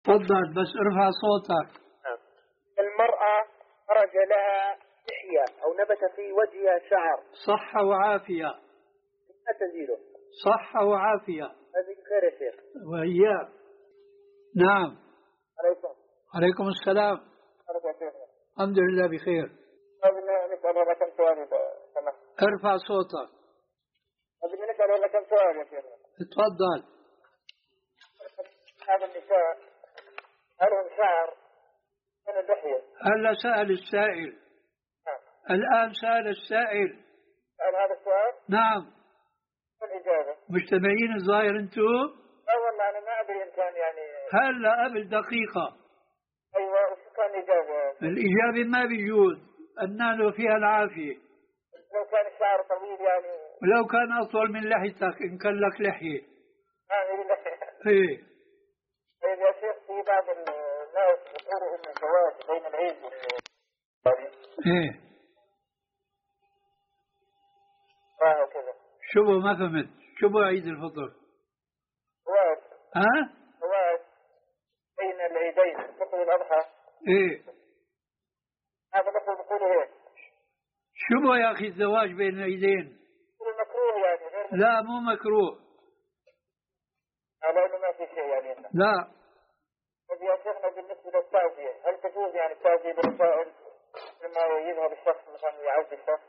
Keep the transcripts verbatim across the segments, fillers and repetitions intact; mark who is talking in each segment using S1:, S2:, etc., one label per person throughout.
S1: تفضل بس ارفع صوتك.
S2: المرأة خرج لها لحية أو نبت في وجهها شعر.
S1: صحة وعافية.
S2: لا تزيله.
S1: صحة وعافية.
S2: هذه خير يا شيخ.
S1: وإياك. نعم.
S2: عليكم.
S1: عليكم السلام. الحمد لله بخير.
S2: نسأل كم سؤال.
S1: ارفع صوتك.
S2: بدنا نسأل ولا كم سؤال يا شيخ.
S1: تفضل.
S2: هذا النساء هل هم شعر من اللحية؟
S1: هلا سأل السائل.
S2: نعم.
S1: الآن سأل السائل.
S2: سأل هذا السؤال؟
S1: نعم.
S2: الإجابة.
S1: مجتمعين الظاهر أنتم؟
S2: لا والله أنا ما أدري إن كان يعني.
S1: هلا قبل دقيقة.
S2: أيوة وش كان الإجابة؟
S1: الإجابة ما بيجوز النانو فيها العافية.
S2: لو كان الشعر طويل يعني.
S1: ولو كان أطول من لحيتك إن كان لك لحية.
S2: ما هي لحية.
S1: إيه.
S2: طيب يا شيخ في بعض الناس يقولوا إن الزواج بين العيد وال.
S1: إيه.
S2: آه كذا.
S1: شو بو ما فهمت شو بو عيد الفطر؟
S2: زواج.
S1: ها؟
S2: زواج بين العيدين الفطر والأضحى.
S1: إيه.
S2: هذا مثل بيقولوا هيك.
S1: شو بو يا أخي الزواج بين العيدين؟
S2: مكروه يعني غير.
S1: لا مو مكروه.
S2: على إنه ما في شيء يعني.
S1: لا.
S2: طيب يا شيخنا بالنسبة للتعزية هل تجوز يعني التعزية بالرسائل لما يذهب الشخص مثلا يعزي الشخص؟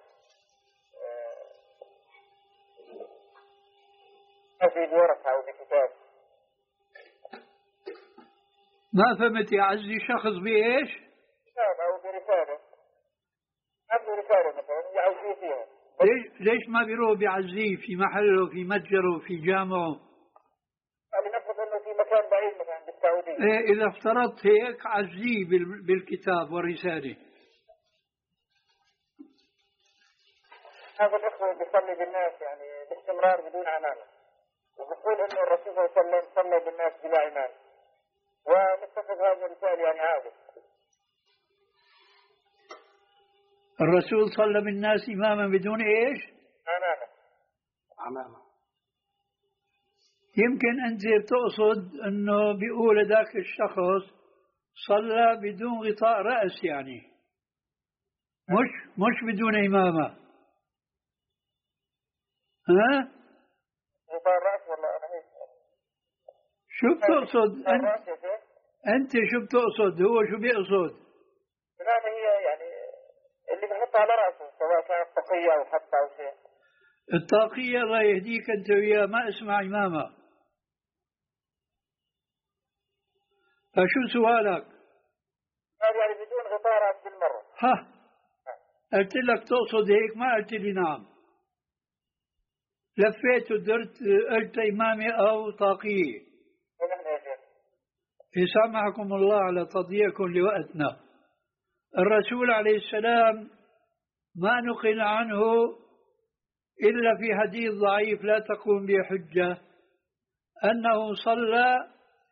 S2: في بورقة أو بكتاب.
S1: ما فهمت يعزي شخص بإيش؟
S2: كتاب أو برسالة. عنده رسالة مثلا يعزيه فيها.
S1: ليش ليش ما بيروح بيعزيه في محله في متجره في جامعه؟
S2: لنفرض إنه في مكان بعيد مثلا بالسعودية.
S1: إيه إذا افترضت هيك عزيه بالكتاب والرسالة.
S2: هذا الأخوة بيصلي بالناس يعني باستمرار بدون عمامة. وبقول إنه الرسول صلى الله عليه وسلم صلى بالناس بلا عمامة. ونتخذ هذا الرسالة يعني عادة.
S1: الرسول صلى بالناس إماما بدون إيش؟
S2: عمامة.
S1: عمامة. يمكن أنت تقصد أنه بيقول ذاك الشخص صلى بدون غطاء رأس يعني مش مش بدون إمامة. ها؟
S2: غطاء الرأس ولا أنا هيك.
S1: شو بتقصد أنت؟ أنت شو بتقصد هو شو بيقصد؟
S2: لا هي يعني اللي بحطها على رأسه سواء كانت طاقية أو حتى أو شيء.
S1: الطاقية الله يهديك أنت وياه ما اسمع إمامة. فشو سؤالك؟
S2: هذا يعني بدون غطاء رأس بالمرة.
S1: ها قلت لك تقصد هيك ما قلت لي نعم. لفيت ودرت قلت إمامة أو طاقية. يسامحكم الله على تضييعكم لوقتنا. الرسول عليه السلام ما نقل عنه إلا في حديث ضعيف لا تقوم به حجة أنه صلى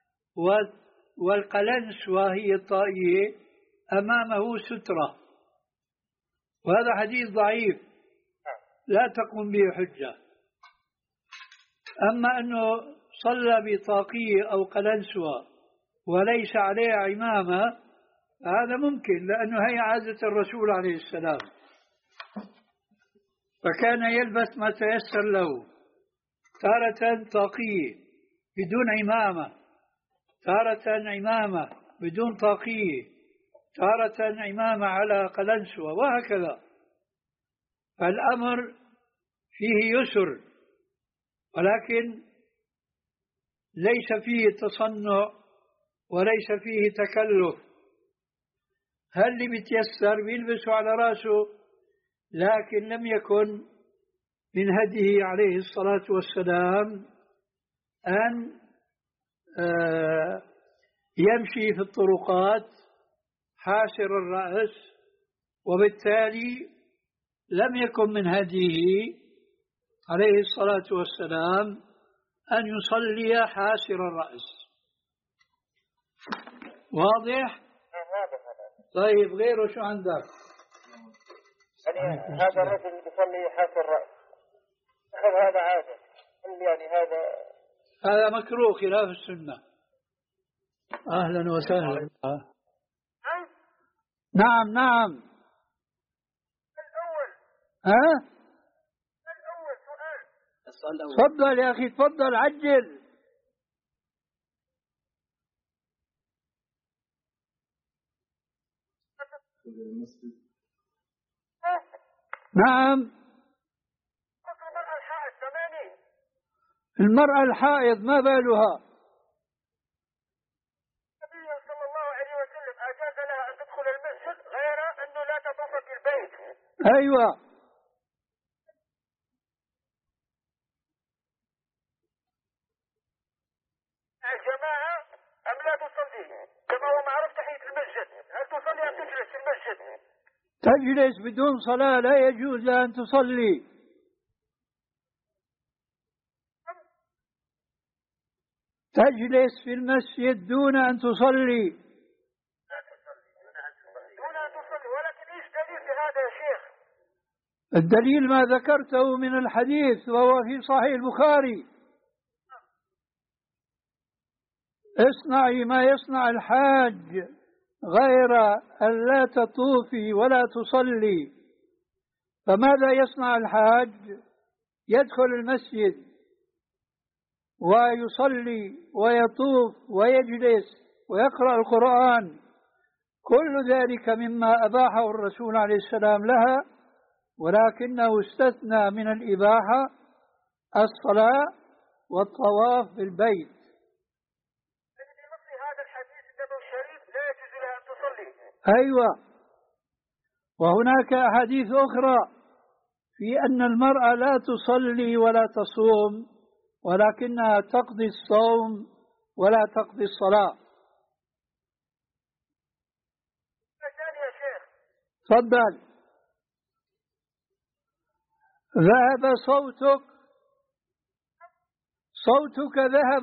S1: والقلنس وهي الطائية أمامه سترة، وهذا حديث ضعيف لا تقوم به حجة. أما أنه صلى بطاقية أو قلنسوة وليس عليه عمامة هذا ممكن، لأنه هي عادة الرسول عليه السلام، فكان يلبس ما تيسر له، تارة طاقية بدون عمامة، تارة عمامة بدون طاقية، تارة عمامة على قلنسوة، وهكذا. فالأمر فيه يسر، ولكن ليس فيه تصنع وليس فيه تكلف. هل اللي بيتيسر بيلبسه على رأسه، لكن لم يكن من هديه عليه الصلاة والسلام أن يمشي في الطرقات حاسر الرأس، وبالتالي لم يكن من هديه عليه الصلاة والسلام أن يصلي حاسر الرأس. واضح؟ طيب غيره شو عندك؟
S2: يعني هذا الرجل يصلي حاسر الرأس، هل هذا عادة؟ هل يعني هذا
S1: هذا مكروه خلاف السنة. أهلا وسهلا. نعم نعم.
S2: الأول.
S1: ها؟
S2: الأول سؤال.
S3: السؤال الأول.
S1: تفضل يا أخي تفضل عجل. نعم.
S2: المرأة الحائض ثمانية.
S1: المرأة الحائض ما بالها؟
S2: النبي صلى الله عليه وسلم أجاز لها أن تدخل المسجد غير أنه لا تطوف في البيت.
S1: أيوة.
S2: الجماعة أم لا تصلي؟ كما هو معروف تحية المسجد، هل تصلي أم تجلس في المسجد؟
S1: تجلس بدون صلاة، لا يجوز لها أن تصلي. تجلس في المسجد دون أن تصلي.
S2: دون أن تصلي، ولكن إيش دليل في هذا يا شيخ؟
S1: الدليل ما ذكرته من الحديث وهو في صحيح البخاري: اصنعي ما يصنع الحاج غير أن لا تطوفي ولا تصلي. فماذا يصنع الحاج؟ يدخل المسجد ويصلي ويطوف ويجلس ويقرأ القرآن، كل ذلك مما أباحه الرسول عليه السلام لها، ولكنه استثنى من الإباحة الصلاة والطواف بالبيت.
S2: في هذا الحديث النبوي الشريف لا يجوز لها أن تصلي.
S1: أيوة. وهناك أحاديث أخرى في أن المرأة لا تصلي ولا تصوم، ولكنها تقضي الصوم ولا تقضي الصلاة.
S2: ثاني يا شيخ.
S1: تفضل. ذهب صوتك، صوتك ذهب.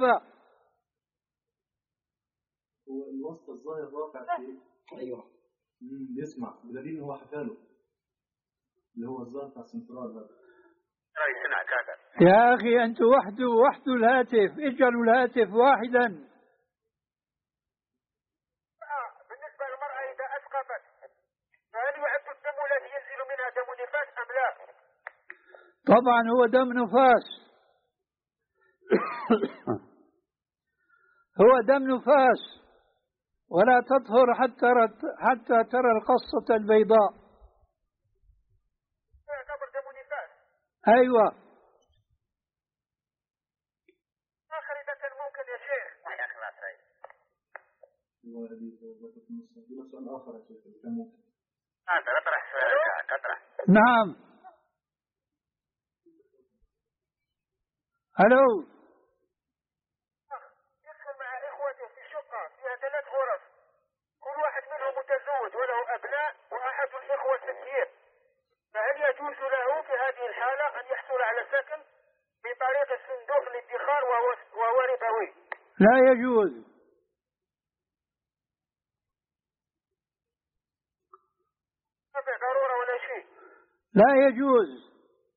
S3: هو الوسط الظاهر واقع في ايوه بيسمع بدليل هو حكاله اللي هو الظاهر بتاع السنترال هذا.
S1: يا أخي أنت وحده وحده الهاتف، اجعلوا الهاتف واحدا.
S2: بالنسبة للمرأة إذا أسقطت فهل يعد الدم الذي ينزل منها دم نفاس أم لا؟
S1: طبعا هو دم نفاس. هو دم نفاس، ولا تطهر حتى حتى ترى القصة البيضاء.
S2: يعتبر دم نفاس.
S1: أيوة.
S2: آخر إذا ممكن يا شيخ.
S3: هذا سؤال آخر يا شيخ كان ممكن.
S2: هذا أطرح سؤال أطرح.
S1: نعم. ألو.
S2: يدخل مع إخوته في شقة فيها ثلاث غرف، كل واحد منهم متزوج وله أبناء وأحد الإخوة سكين، فهل يجوز له في هذه الحالة أن يحصل على سكن بطريق الصندوق الادخار وهو وهو ربوي؟
S1: لا يجوز.
S2: ما في ضرورة ولا شيء.
S1: لا يجوز.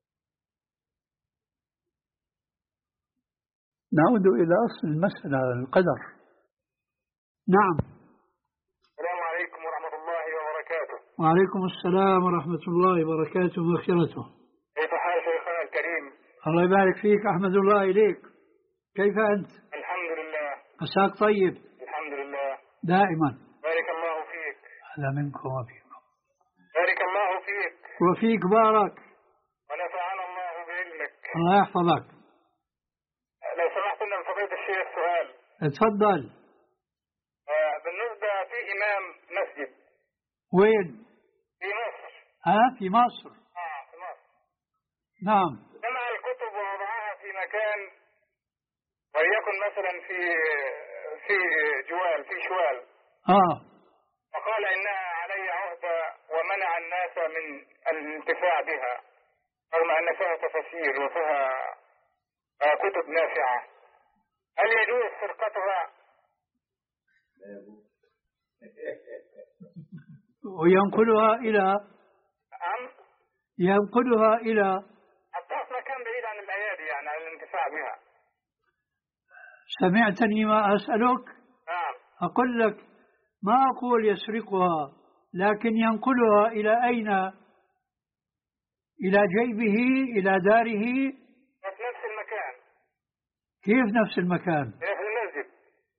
S1: نعود إلى أصل المسألة، القدر. نعم.
S2: السلام عليكم ورحمة الله وبركاته.
S1: وعليكم السلام ورحمة الله وبركاته ومغفرته.
S2: كيف حال شيخنا الكريم؟
S1: الله يبارك فيك، أحمد الله إليك. كيف أنت؟
S2: الحمد لله.
S1: عساك طيب؟
S2: الحمد لله.
S1: دائما.
S2: بارك الله فيك.
S1: هذا منكم وفيكم.
S2: بارك الله فيك.
S1: وفيك بارك.
S2: ونفعنا الله بعلمك.
S1: الله يحفظك.
S2: لو سمحت لنا من فضيلة الشيخ سؤال.
S1: اتفضل.
S2: آه بالنسبة في إمام مسجد.
S1: وين؟
S2: في مصر.
S1: ها في مصر.
S2: اه في مصر.
S1: نعم.
S2: جمع الكتب ووضعها في مكان، وليكن مثلا في في جوال في شوال.
S1: اه.
S2: وقال إنها علي عهدة ومنع الناس من الانتفاع بها، رغم أن فيها تفاسير وفيها آه كتب نافعة. هل يجوز سرقتها؟
S1: وينقلها إلى
S2: أم
S1: ينقلها إلى
S2: حطها في مكان بعيد عن الأيادي، يعني عن الانتفاع بها.
S1: سمعتني ما أسألك؟
S2: نعم.
S1: أقول لك ما أقول يسرقها، لكن ينقلها إلى أين؟ إلى جيبه، إلى داره،
S2: في نفس المكان.
S1: كيف نفس المكان؟
S2: في المسجد.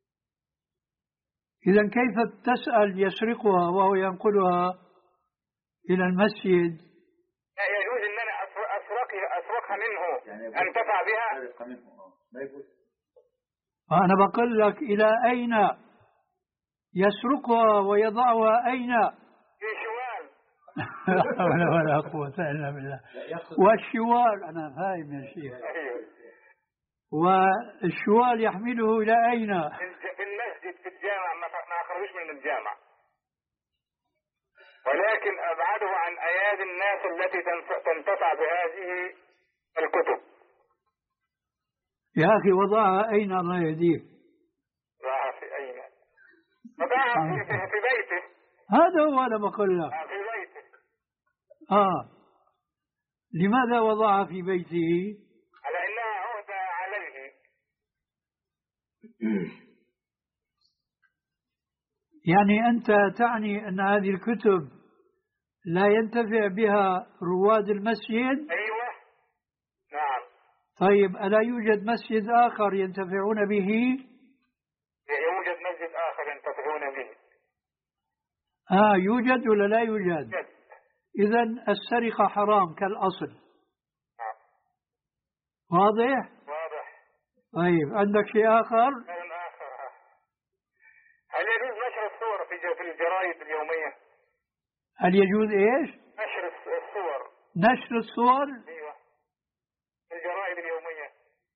S1: إذا كيف تسأل يسرقها وهو ينقلها إلى المسجد؟
S2: لا يجوز أن أنا أسرقها أسرقها منه، يعني أنتفع بها.
S1: أنا بقول لك إلى أين يسرقها ويضعها أين؟
S2: في شوال.
S1: لا ولا ولا قوة إلا بالله. والشوال أنا فاهم يا شيخ. والشوال يحمله إلى أين؟
S2: في المسجد، في الجامع، ما أخرجوش من الجامع، ولكن أبعده عن أيادي الناس التي تنتفع بهذه الكتب.
S1: يا أخي وضعها أين الله يهديك؟
S2: وضعها في أين؟ وضعها في, في, في بيته.
S1: هذا هو أنا بقول لك.
S2: في بيته.
S1: آه لماذا وضعها في بيته؟
S2: على أنها عهدة عليه.
S1: يعني أنت تعني أن هذه الكتب لا ينتفع بها رواد المسجد؟
S2: أيوة نعم.
S1: طيب ألا يوجد مسجد آخر ينتفعون به؟
S2: يوجد مسجد آخر ينتفعون به.
S1: آه يوجد ولا لا يوجد؟
S2: يوجد.
S1: إذن السرقة حرام كالأصل.
S2: نعم.
S1: واضح؟
S2: واضح.
S1: طيب عندك شيء آخر؟
S2: شيء آخر. هل يجوز نشر الصور في الجرائد اليومية؟
S1: هل يجوز إيش؟
S2: نشر الصور.
S1: نشر الصور؟
S2: أيوة في الجرائد اليومية.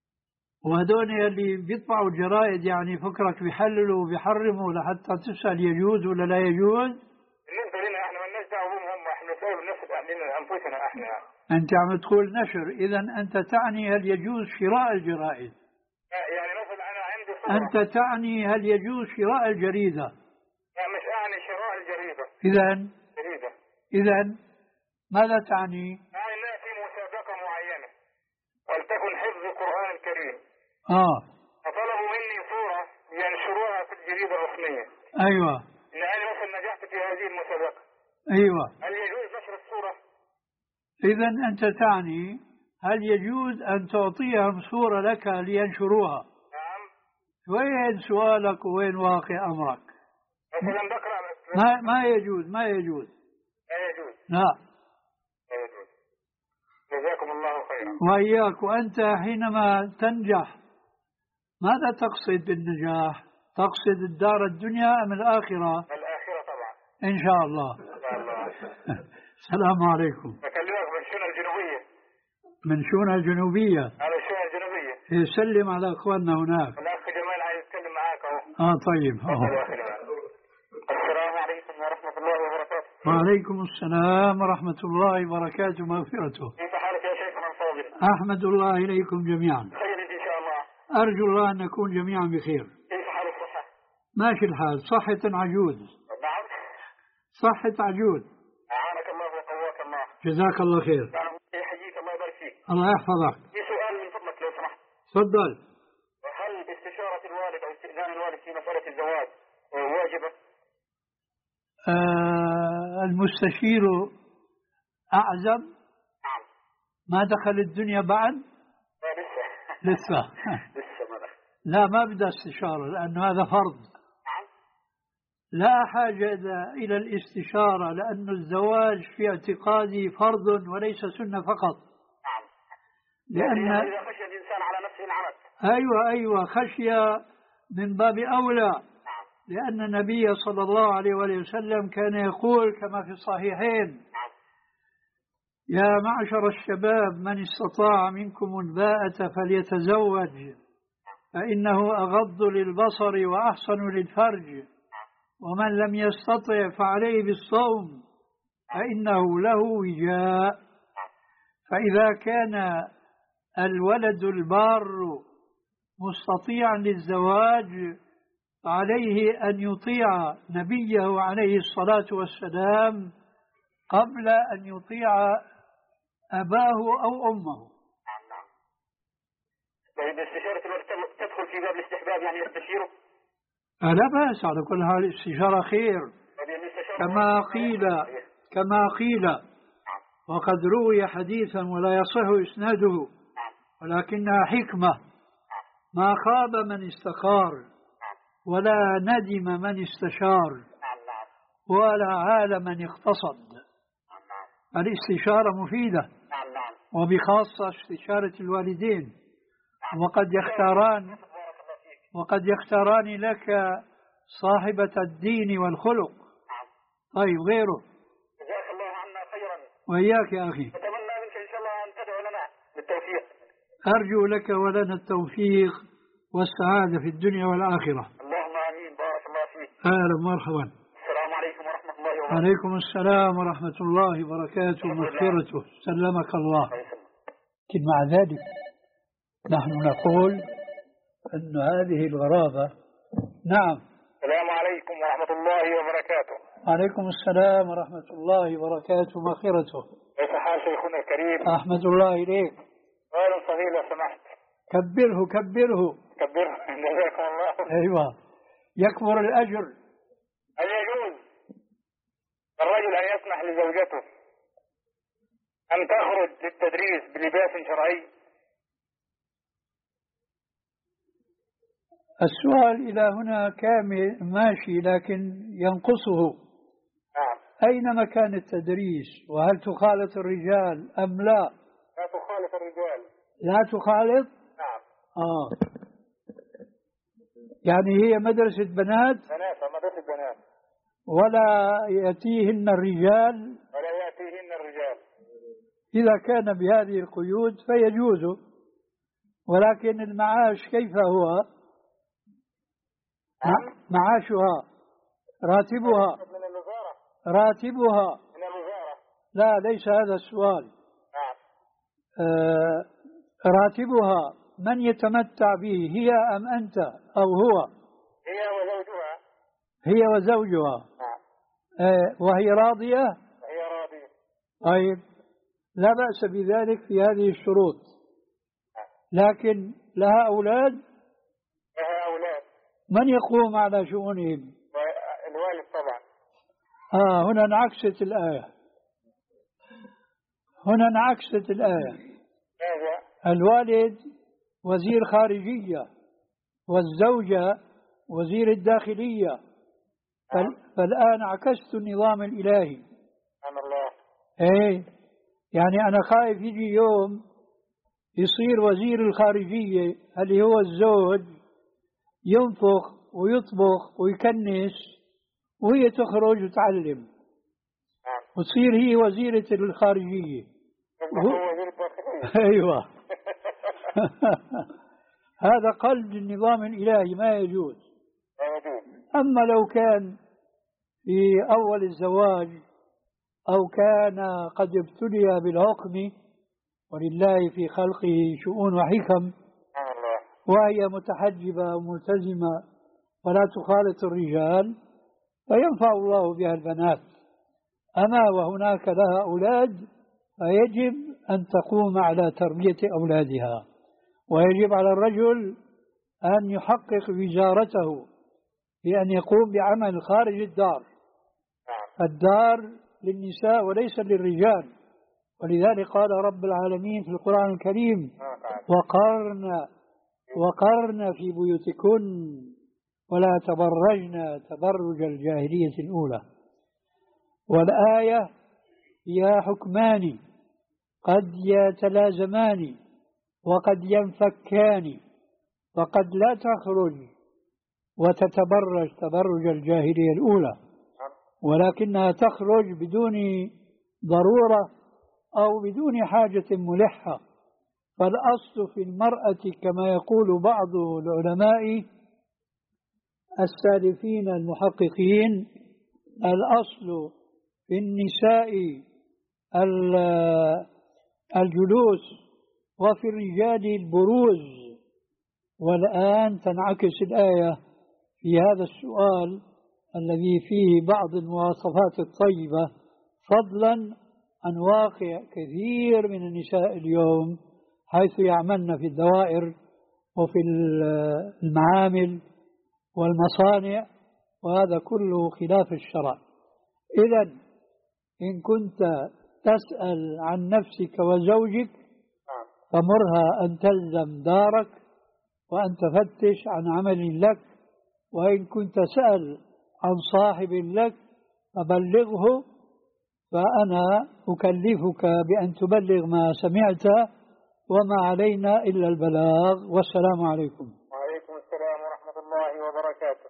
S1: وهدول اللي بيطبعوا الجرائد يعني فكرك بيحللوا وبيحرموا لحتى تسأل يجوز ولا لا يجوز؟
S2: بالنسبة لنا احنا ما لناش دعوة بهم، هم احنا نسأل نفس أنفسنا احنا.
S1: أنت عم تقول نشر، إذا أنت تعني هل يجوز شراء الجرائد؟
S2: يعني مثلا أنا عندي صورة.
S1: أنت تعني هل يجوز شراء الجريدة؟
S2: لا مش أعني شراء الجريدة.
S1: إذا
S2: جريدة.
S1: إذا ماذا تعني؟
S2: يعني أنها في مسابقة معينة ولتكن حفظ القرآن الكريم.
S1: آه
S2: فطلبوا مني صورة ينشروها في الجريدة الرسمية.
S1: أيوة.
S2: إن أنا مثلا نجحت في هذه المسابقة.
S1: أيوة.
S2: هل يجوز نشر الصورة؟
S1: إذا أنت تعني هل يجوز أن تعطيهم صورة لك لينشروها؟
S2: نعم.
S1: وين سؤالك وين واقع أمرك؟
S2: مثلا بقرأ.
S1: ما ما يجوز ما يجوز.
S2: لا يجوز.
S1: لا.
S2: لا يجوز. جزاكم الله خيرا.
S1: وإياك. وأنت حينما تنجح ماذا تقصد بالنجاح؟ تقصد الدار الدنيا أم الآخرة؟
S2: الآخرة طبعا.
S1: إن شاء الله.
S2: إن شاء الله.
S1: السلام عليكم.
S2: بكلمك من شونة الجنوبية.
S1: من شونة الجنوبية.
S2: على الشونة الجنوبية.
S1: سلم على أخواننا هناك.
S2: الأخ جمال عايز يتكلم معاك أهو.
S1: آه طيب.
S2: أوه. السلام عليكم ورحمة الله وبركاته.
S1: وعليكم السلام ورحمة الله وبركاته ومغفرته.
S2: كيف حالك يا شيخنا الفاضل؟
S1: أحمد الله إليكم جميعا.
S2: خير إن شاء الله.
S1: أرجو الله أن نكون جميعا بخير.
S2: كيف حال الصحة؟
S1: ماشي الحال. صحة عجوز.
S2: نعم.
S1: صحة عجوز.
S2: أعانك الله وقواك الله.
S1: جزاك الله خير.
S2: نعم. يحييك الله يبارك فيك.
S1: الله يحفظك.
S2: في سؤال من فضلك لو سمحت.
S1: تفضل.
S2: هل استشارة الوالد أو استئذان الوالد في مسألة الزواج واجبة؟
S1: آه المستشير أعزم.
S2: نعم.
S1: ما دخل الدنيا بعد؟
S2: لا لسه.
S1: لسه.
S2: لسه ما دخل.
S1: لا ما بدأ استشارة لأنه هذا فرض.
S2: نعم.
S1: لا حاجة إلى الاستشارة لأن الزواج في اعتقادي فرض وليس سنة فقط.
S2: نعم.
S1: لأن
S2: إذا خشي الإنسان على نفسه العنت.
S1: أيوة أيوة خشية من باب أولى.
S2: نعم.
S1: لأن النبي صلى الله عليه وآله وسلم كان يقول كما في الصحيحين:
S2: نعم.
S1: يا معشر الشباب من استطاع منكم الباءة فليتزوج فإنه أغض للبصر وأحصن للفرج ومن لم يستطع فعليه بالصوم فإنه له وجاء. فإذا كان الولد البار مستطيعا للزواج فعليه أن يطيع نبيه عليه الصلاة والسلام قبل أن يطيع أباه أو أمه.
S2: نعم نعم. طيب استشارة الوالد تدخل في باب الاستحباب يعني يستشيره؟
S1: لا بأس، على كل حال الاستشارة خير كما قيل كما قيل وقد روي حديثا ولا يصح إسناده ولكنها حكمة: ما خاب من استخار ولا ندم من استشار ولا عال من اقتصد. الاستشارة مفيدة، وبخاصة استشارة الوالدين، وقد يختاران وقد يختاران لك صاحبة الدين والخلق. طيب غيره؟
S2: جزاك الله عنا خيرا.
S1: وإياك يا أخي.
S2: أتمنى منك إن شاء الله أن تدعو لنا بالتوفيق.
S1: أرجو لك ولنا التوفيق والسعادة في الدنيا والآخرة.
S2: اللهم آمين. بارك الله فيك.
S1: أهلا مرحبا.
S2: السلام عليكم ورحمة الله وبركاته.
S1: عليكم السلام ورحمة الله وبركاته ومغفرته. سلمك الله. لكن مع ذلك نحن نقول أن هذه الغرابة. نعم.
S2: السلام عليكم ورحمة الله وبركاته.
S1: عليكم السلام ورحمة الله وبركاته ومغفرته.
S2: كيف حال شيخنا الكريم؟
S1: أحمد الله إليك.
S2: سؤال صغير لو سمحت.
S1: كبره كبره
S2: كبره. جزاكم الله.
S1: أيوة، يكبر الأجر.
S2: هل يجوز الرجل أن يسمح لزوجته أن تخرج للتدريس بلباس شرعي؟
S1: السؤال إلى هنا كامل ماشي، لكن ينقصه.
S2: نعم.
S1: أين مكان التدريس؟ وهل تخالط الرجال أم لا؟
S2: لا تخالط الرجال.
S1: لا تخالط؟
S2: نعم.
S1: آه يعني هي مدرسة بنات؟
S2: بنات، مدرسة بنات.
S1: ولا يأتيهن الرجال؟
S2: ولا يأتيهن الرجال.
S1: إذا كان بهذه القيود فيجوز، ولكن المعاش كيف هو؟ معاشها، راتبها
S2: من الوزارة.
S1: راتبها
S2: من الوزارة.
S1: لا، ليس هذا السؤال.
S2: نعم.
S1: آه راتبها من يتمتع به، هي أم أنت أو هو؟
S2: هي وزوجها.
S1: هي وزوجها.
S2: نعم.
S1: آه وهي راضية؟
S2: هي راضية.
S1: طيب، لا بأس بذلك في هذه الشروط. لكن لها أولاد؟
S2: لها أولاد.
S1: من يقوم على شؤونهم؟
S2: الوالد طبعا.
S1: آه هنا انعكست الآية. هنا انعكست الآية.
S2: ماذا؟
S1: الوالد وزير خارجية والزوجة وزير الداخلية. فالآن عكست النظام الإلهي.
S2: سبحان الله.
S1: إيه، يعني أنا خايف يجي يوم يصير وزير الخارجية اللي هو الزوج ينفخ ويطبخ ويكنس وهي تخرج وتعلم، وتصير هي وزيرة الخارجية.
S2: هو وزير الداخلية.
S1: أيوة. هذا قلب النظام الإلهي، ما يجوز. أما لو كان في أول الزواج أو كان قد ابتلي بالعقم، ولله في خلقه شؤون وحكم، وهي متحجبة وملتزمة ولا تخالط الرجال، فينفع الله بها البنات. أما وهناك لها أولاد فيجب أن تقوم على تربية أولادها، ويجب على الرجل أن يحقق وزارته بأن يقوم بعمل خارج الدار. الدار للنساء وليس للرجال، ولذلك قال رب العالمين في القرآن الكريم: وقرن وقرن في بيوتكن ولا تبرجن تبرج الجاهلية الأولى. والآية فيها حكمان قد يتلازمان وقد ينفكان، فقد لا تخرج وتتبرج تبرج الجاهلية الأولى، ولكنها تخرج بدون ضرورة أو بدون حاجة ملحة. فالأصل في المرأة كما يقول بعض العلماء السالفين المحققين، الأصل في النساء الجلوس وفي الرجال البروز. والآن تنعكس الآية في هذا السؤال الذي فيه بعض المواصفات الطيبة، فضلا عن واقع كثير من النساء اليوم حيث يعملن في الدوائر وفي المعامل والمصانع، وهذا كله خلاف الشرع. إذن إن كنت تسأل عن نفسك وزوجك فمرها أن تلزم دارك وأن تفتش عن عمل لك، وإن كنت سأل عن صاحب لك فبلغه، فأنا أكلفك بأن تبلغ ما سمعت، وما علينا إلا البلاغ. والسلام عليكم.
S2: وعليكم السلام ورحمة الله وبركاته.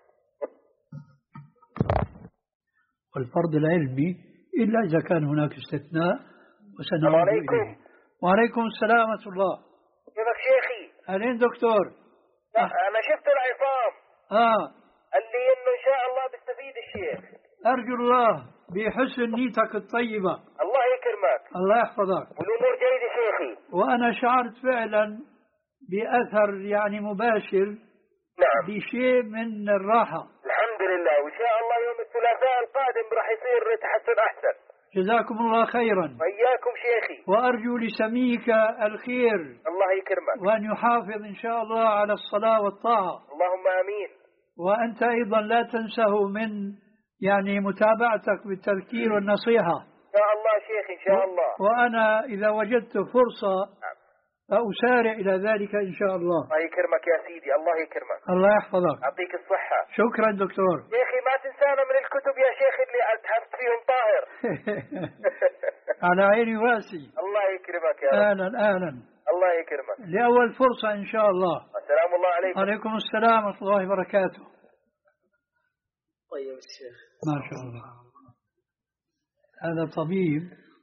S1: والفرض العلمي إلا إذا كان هناك استثناء وسنعود إليه. وعليكم السلام ورحمة الله.
S2: كيفك شيخي؟
S1: أهلين دكتور.
S2: أه. أنا شفت العصام
S1: آه
S2: اللي إنه إن شاء الله بيستفيد الشيخ.
S1: أرجو الله بحسن نيتك الطيبة.
S2: الله يكرمك.
S1: الله يحفظك.
S2: والأمور جيدة شيخي.
S1: وأنا شعرت فعلا بأثر يعني مباشر.
S2: نعم.
S1: بشيء من الراحة.
S2: الحمد لله، وإن شاء الله يوم الثلاثاء القادم راح يصير تحسن أحسن.
S1: جزاكم الله خيرا.
S2: وإياكم شيخي.
S1: وأرجو لسميك الخير.
S2: الله يكرمك.
S1: وأن يحافظ إن شاء الله على الصلاة والطاعة.
S2: اللهم آمين.
S1: وأنت أيضا لا تنسه من يعني متابعتك بالتذكير والنصيحة.
S2: إن شاء الله شيخ إن شاء الله.
S1: وأنا إذا وجدت فرصة فأسارع إلى ذلك إن شاء الله.
S2: الله يكرمك يا سيدي. الله يكرمك.
S1: الله يحفظك.
S2: يعطيك الصحة.
S1: شكرا دكتور.
S2: شيخي ما تنسانا من الكتب يا شيخ اللي ألتحفت فيهم طاهر.
S1: على عيني واسي.
S2: الله يكرمك يا رب.
S1: أهلا أهلا.
S2: الله يكرمك.
S1: لأول فرصة إن شاء الله.
S2: السلام الله عليكم.
S1: عليكم السلام ورحمة الله وبركاته.
S4: طيب الشيخ.
S1: ما شاء الله. هذا طبيب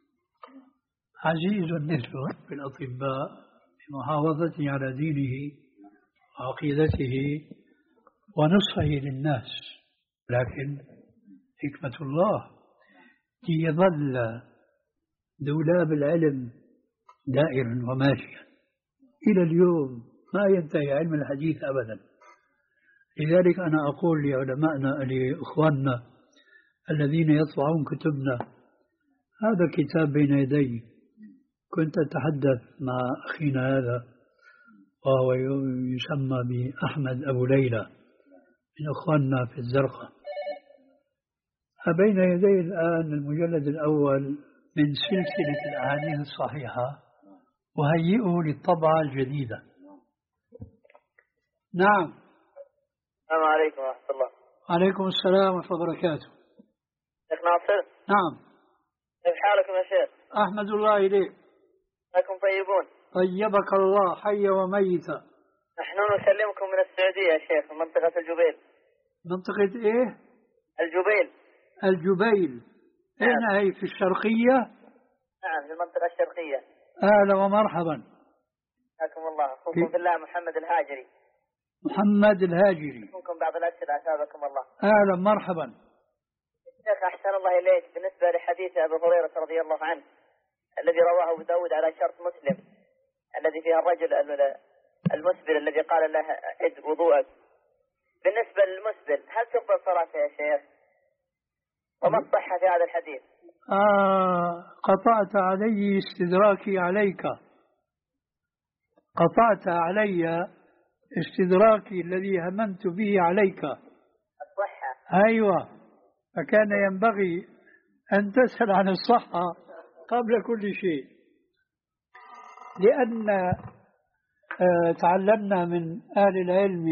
S1: عزيز النسبة بالأطباء بمحافظته على دينه وعقيدته ونصحه للناس، لكن حكمة الله يظل دولاب العلم دائرا وماشيا إلى اليوم، ما ينتهي علم الحديث أبدا. لذلك أنا أقول لعلمائنا لإخواننا الذين يطبعون كتبنا، هذا كتاب بين يدي. كنت أتحدث مع أخينا هذا وهو يسمى بأحمد أبو ليلى من أخواننا في الزرقاء. بين يدي الآن المجلد الأول من سلسلة الأحاديث الصحيحة، وهيئه للطبعة الجديدة. نعم.
S2: السلام عليكم ورحمة الله.
S1: عليكم السلام ورحمة الله وبركاته.
S2: شيخ ناصر.
S1: نعم.
S2: كيف حالكم يا شيخ؟
S1: أحمد الله إليك.
S2: أنكم طيبون؟
S1: طيبك الله حي وميتا.
S2: نحن نسلمكم من السعودية يا شيخ، من منطقة الجبيل.
S1: منطقة إيه؟
S2: الجبيل.
S1: الجبيل. أين هي؟ في الشرقية؟
S2: نعم في المنطقة الشرقية.
S1: أهلا ومرحبا.
S2: حياكم الله. أخوكم في الله محمد الهاجري.
S1: محمد الهاجري.
S2: أخوكم بعض الأسئلة أثابكم الله.
S1: أهلا مرحبا.
S2: الشيخ أحسن الله إليك، بالنسبة لحديث أبي هريرة رضي الله عنه الذي رواه أبو داود على شرط مسلم، الذي فيها الرجل المسبل الذي قال له عد وضوءك، بالنسبة للمسبل هل تقبل صلاته يا شيخ؟ وما الصحة في هذا الحديث؟
S1: آه قطعت علي استدراكي عليك، قطعت علي استدراكي الذي هممت به عليك.
S2: الصحة.
S1: أيوة، فكان ينبغي أن تسأل عن الصحة قبل كل شيء، لأن آه تعلمنا من أهل العلم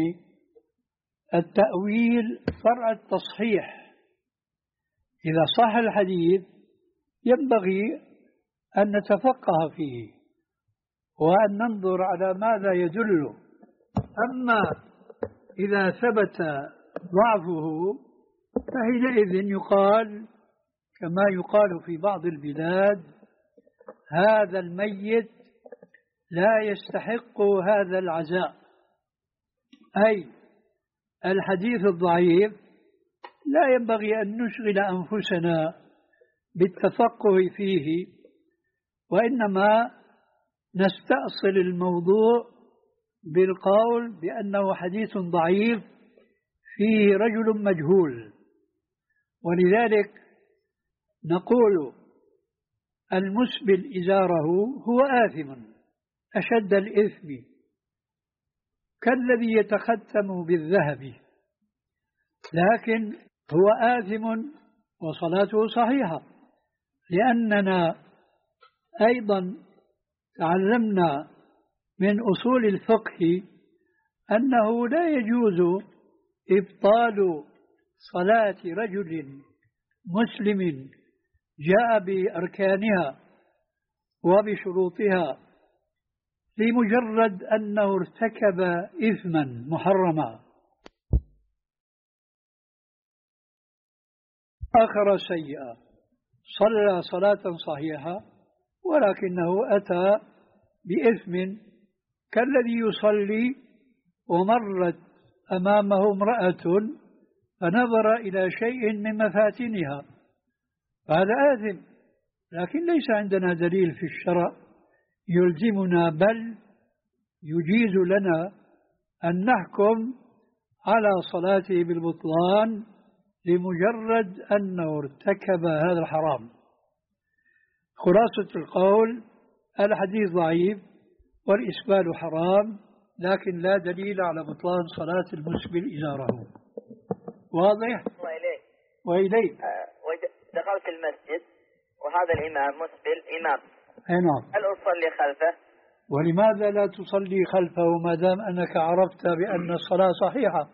S1: التأويل فرع التصحيح. إذا صح الحديث ينبغي أن نتفقه فيه وأن ننظر على ماذا يدل. أما إذا ثبت ضعفه فحينئذ يقال كما يقال في بعض البلاد هذا الميت لا يستحق هذا العزاء، أي الحديث الضعيف لا ينبغي أن نشغل أنفسنا بالتفقه فيه، وإنما نستأصل الموضوع بالقول بأنه حديث ضعيف فيه رجل مجهول. ولذلك نقول المسبل إزاره هو آثم أشد الإثم كالذي يتختم بالذهب لكن هو آثم وصلاته صحيحة، لأننا أيضا تعلمنا من أصول الفقه أنه لا يجوز إبطال صلاة رجل مسلم جاء بأركانها وبشروطها لمجرد أنه ارتكب إثما محرما آخر سيئة، صلى صلاة صحيحة ولكنه أتى بإثم كالذي يصلي ومرت أمامه امرأة فنظر إلى شيء من مفاتنها، فهذا آثم، لكن ليس عندنا دليل في الشرع يلزمنا بل يجيز لنا أن نحكم على صلاته بالبطلان لمجرد أنه ارتكب هذا الحرام. خلاصة القول الحديث ضعيف والإسبال حرام، لكن لا دليل على بطلان صلاة المسبل إزاره. واضح؟
S4: وإليك
S1: وإليك
S4: آه دخلت المسجد وهذا الإمام مسبل إمام،
S1: نعم،
S4: هل أصلي خلفه؟
S1: ولماذا لا تصلي خلفه ما دام أنك عرفت بأن الصلاة صحيحة؟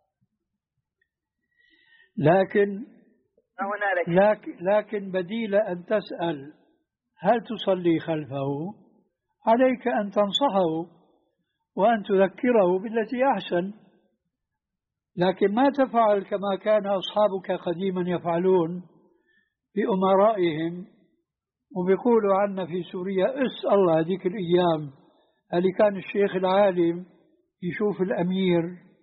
S1: لكن لكن, لكن بديل أن تسأل هل تصلي خلفه، عليك أن تنصحه وأن تذكره بالتي أحسن، لكن ما تفعل كما كان أصحابك قديما يفعلون بأمرائهم، وبيقولوا عنا في سوريا اسأل الله هذيك الأيام اللي كان الشيخ العالم يشوف الأمير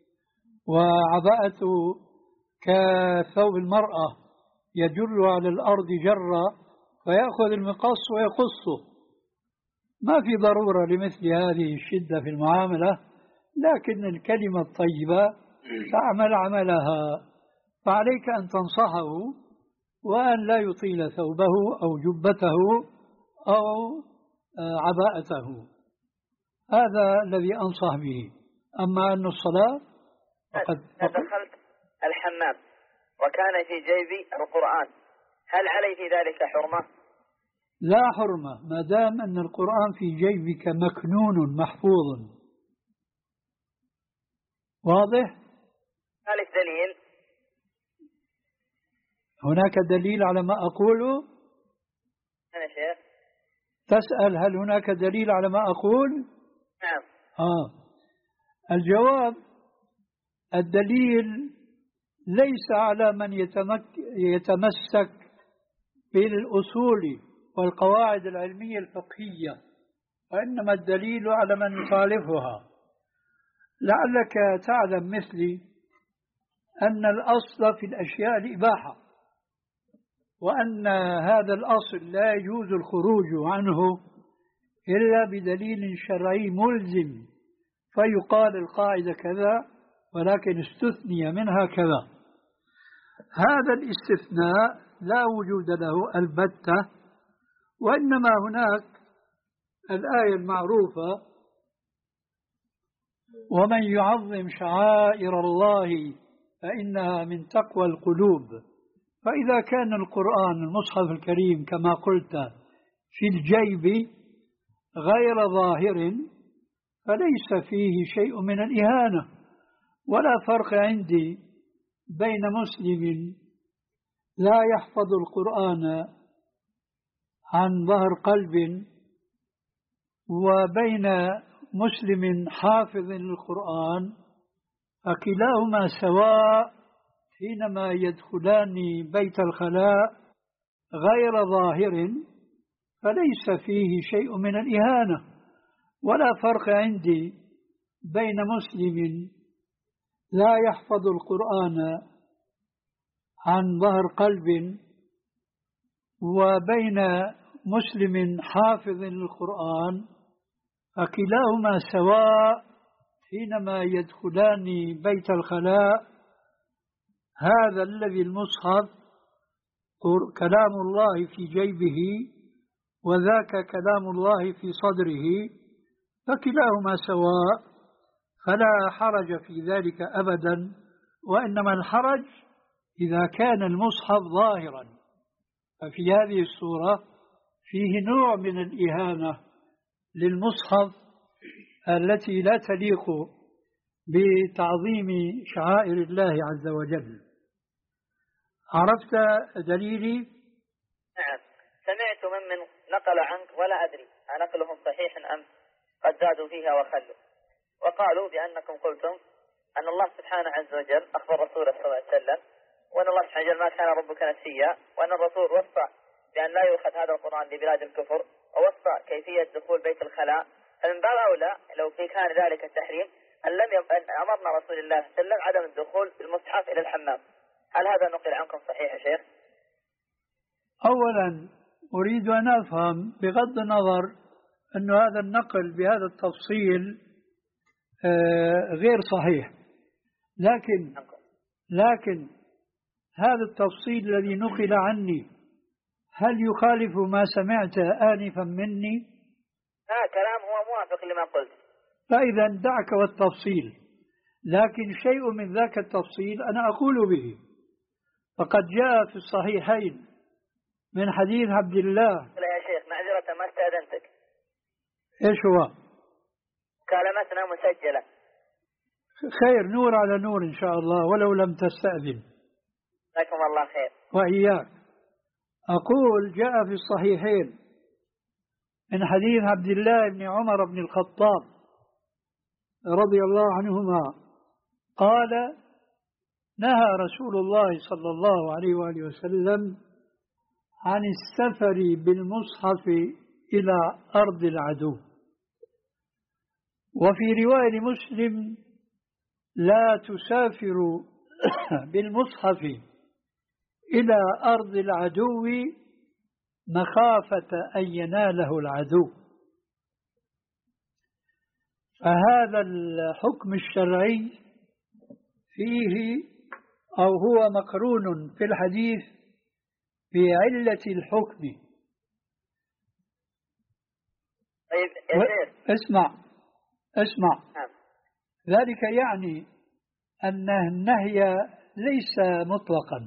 S1: وعباءته كثوب المرأة يجر على الأرض جرة فيأخذ المقص ويقصه. ما في ضرورة لمثل هذه الشدة في المعاملة، لكن الكلمة الطيبة تعمل عملها، فعليك أن تنصحه وأن لا يطيل ثوبه أو جبته أو عباءته، هذا الذي أنصح به. أما أن الصلاة فقد
S4: دخلت الحمام وكان في جيبي القرآن، هل علي في ذلك حرمة؟
S1: لا حرمة ما دام أن القرآن في جيبك مكنون محفوظ. واضح؟
S4: ثالث دليل،
S1: هناك دليل على ما أقوله؟
S4: أنا شيخ
S1: تسأل هل هناك دليل على ما أقول؟
S4: نعم.
S1: آه. الجواب الدليل ليس على من يتمسك بالأصول والقواعد العلمية الفقهية، وإنما الدليل على من يخالفها. لعلك تعلم مثلي أن الأصل في الأشياء الإباحة، وأن هذا الأصل لا يجوز الخروج عنه إلا بدليل شرعي ملزم، فيقال القاعدة كذا ولكن استثني منها كذا. هذا الاستثناء لا وجود له البتة، وإنما هناك الآية المعروفة ومن يعظم شعائر الله فإنها من تقوى القلوب. فإذا كان القرآن المصحف الكريم كما قلت في الجيب غير ظاهر فليس فيه شيء من الإهانة، ولا فرق عندي بين مسلم لا يحفظ القرآن عن ظهر قلب وبين مسلم حافظ للقرآن، فكلاهما سواء حينما يدخلان بيت الخلاء غير ظاهر فليس فيه شيء من الإهانة، ولا فرق عندي بين مسلم لا يحفظ القرآن عن ظهر قلب وبين مسلم حافظ للقرآن، فكلاهما سواء حينما يدخلان بيت الخلاء. هذا الذي المصحف كلام الله في جيبه وذاك كلام الله في صدره، فكلاهما سواء، فلا حرج في ذلك أبدا، وإنما الحرج إذا كان المصحف ظاهرا، ففي هذه الصورة فيه نوع من الإهانة للمصحف التي لا تليق بتعظيم شعائر الله عز وجل. عرفت دليلي؟
S4: نعم، سمعت ممن نقل عنك ولا أدري أنقلهم صحيح أم قد زادوا فيها وخلوا، وقالوا بأنكم قلتم أن الله سبحانه عز وجل أخبر رسوله صلى الله عليه وسلم وأن الله سبحانه وتعالى ما كان ربك نسيا، وأن الرسول وصى بأن لا يؤخذ هذا القرآن لبلاد الكفر، ووصى كيفية دخول بيت الخلاء. فمن باب أولى لو في كان ذلك التحريم أن لم يب... أن أمرنا رسول الله صلى الله عليه وسلم عدم الدخول بالمصحف إلى الحمام. هل هذا نقل عنكم صحيح يا شيخ؟
S1: أولا أريد أن أفهم بغض النظر أن هذا النقل بهذا التفصيل غير صحيح، لكن لكن هذا التفصيل الذي نقل عني هل يخالف ما سمعت آنفا مني؟
S4: ها كلام هو موافق لما قلت.
S1: فإذا دعك والتفصيل، لكن شيء من ذاك التفصيل أنا أقول به، فقد جاء في الصحيحين من حديث عبد الله.
S4: لا يا شيخ معذرة ما استأذنتك.
S1: إيش هو؟
S4: كلمتنا مسجلة.
S1: خير، نور على نور إن شاء الله ولو لم تستأذن.
S4: جزاكم الله خير.
S1: وإياك. أقول جاء في الصحيحين من حديث عبد الله بن عمر بن الخطاب رضي الله عنهما قال: نهى رسول الله صلى الله عليه وآله وسلم عن السفر بالمصحف إلى أرض العدو. وفي رواية مسلم: لا تسافر بالمصحف إلى أرض العدو مخافة أن يناله العدو. فهذا الحكم الشرعي فيه أو هو مقرون في الحديث بعلة الحكم.
S4: طيب يا شيخ
S1: اسمع اسمع ذلك يعني أن النهي ليس مطلقا.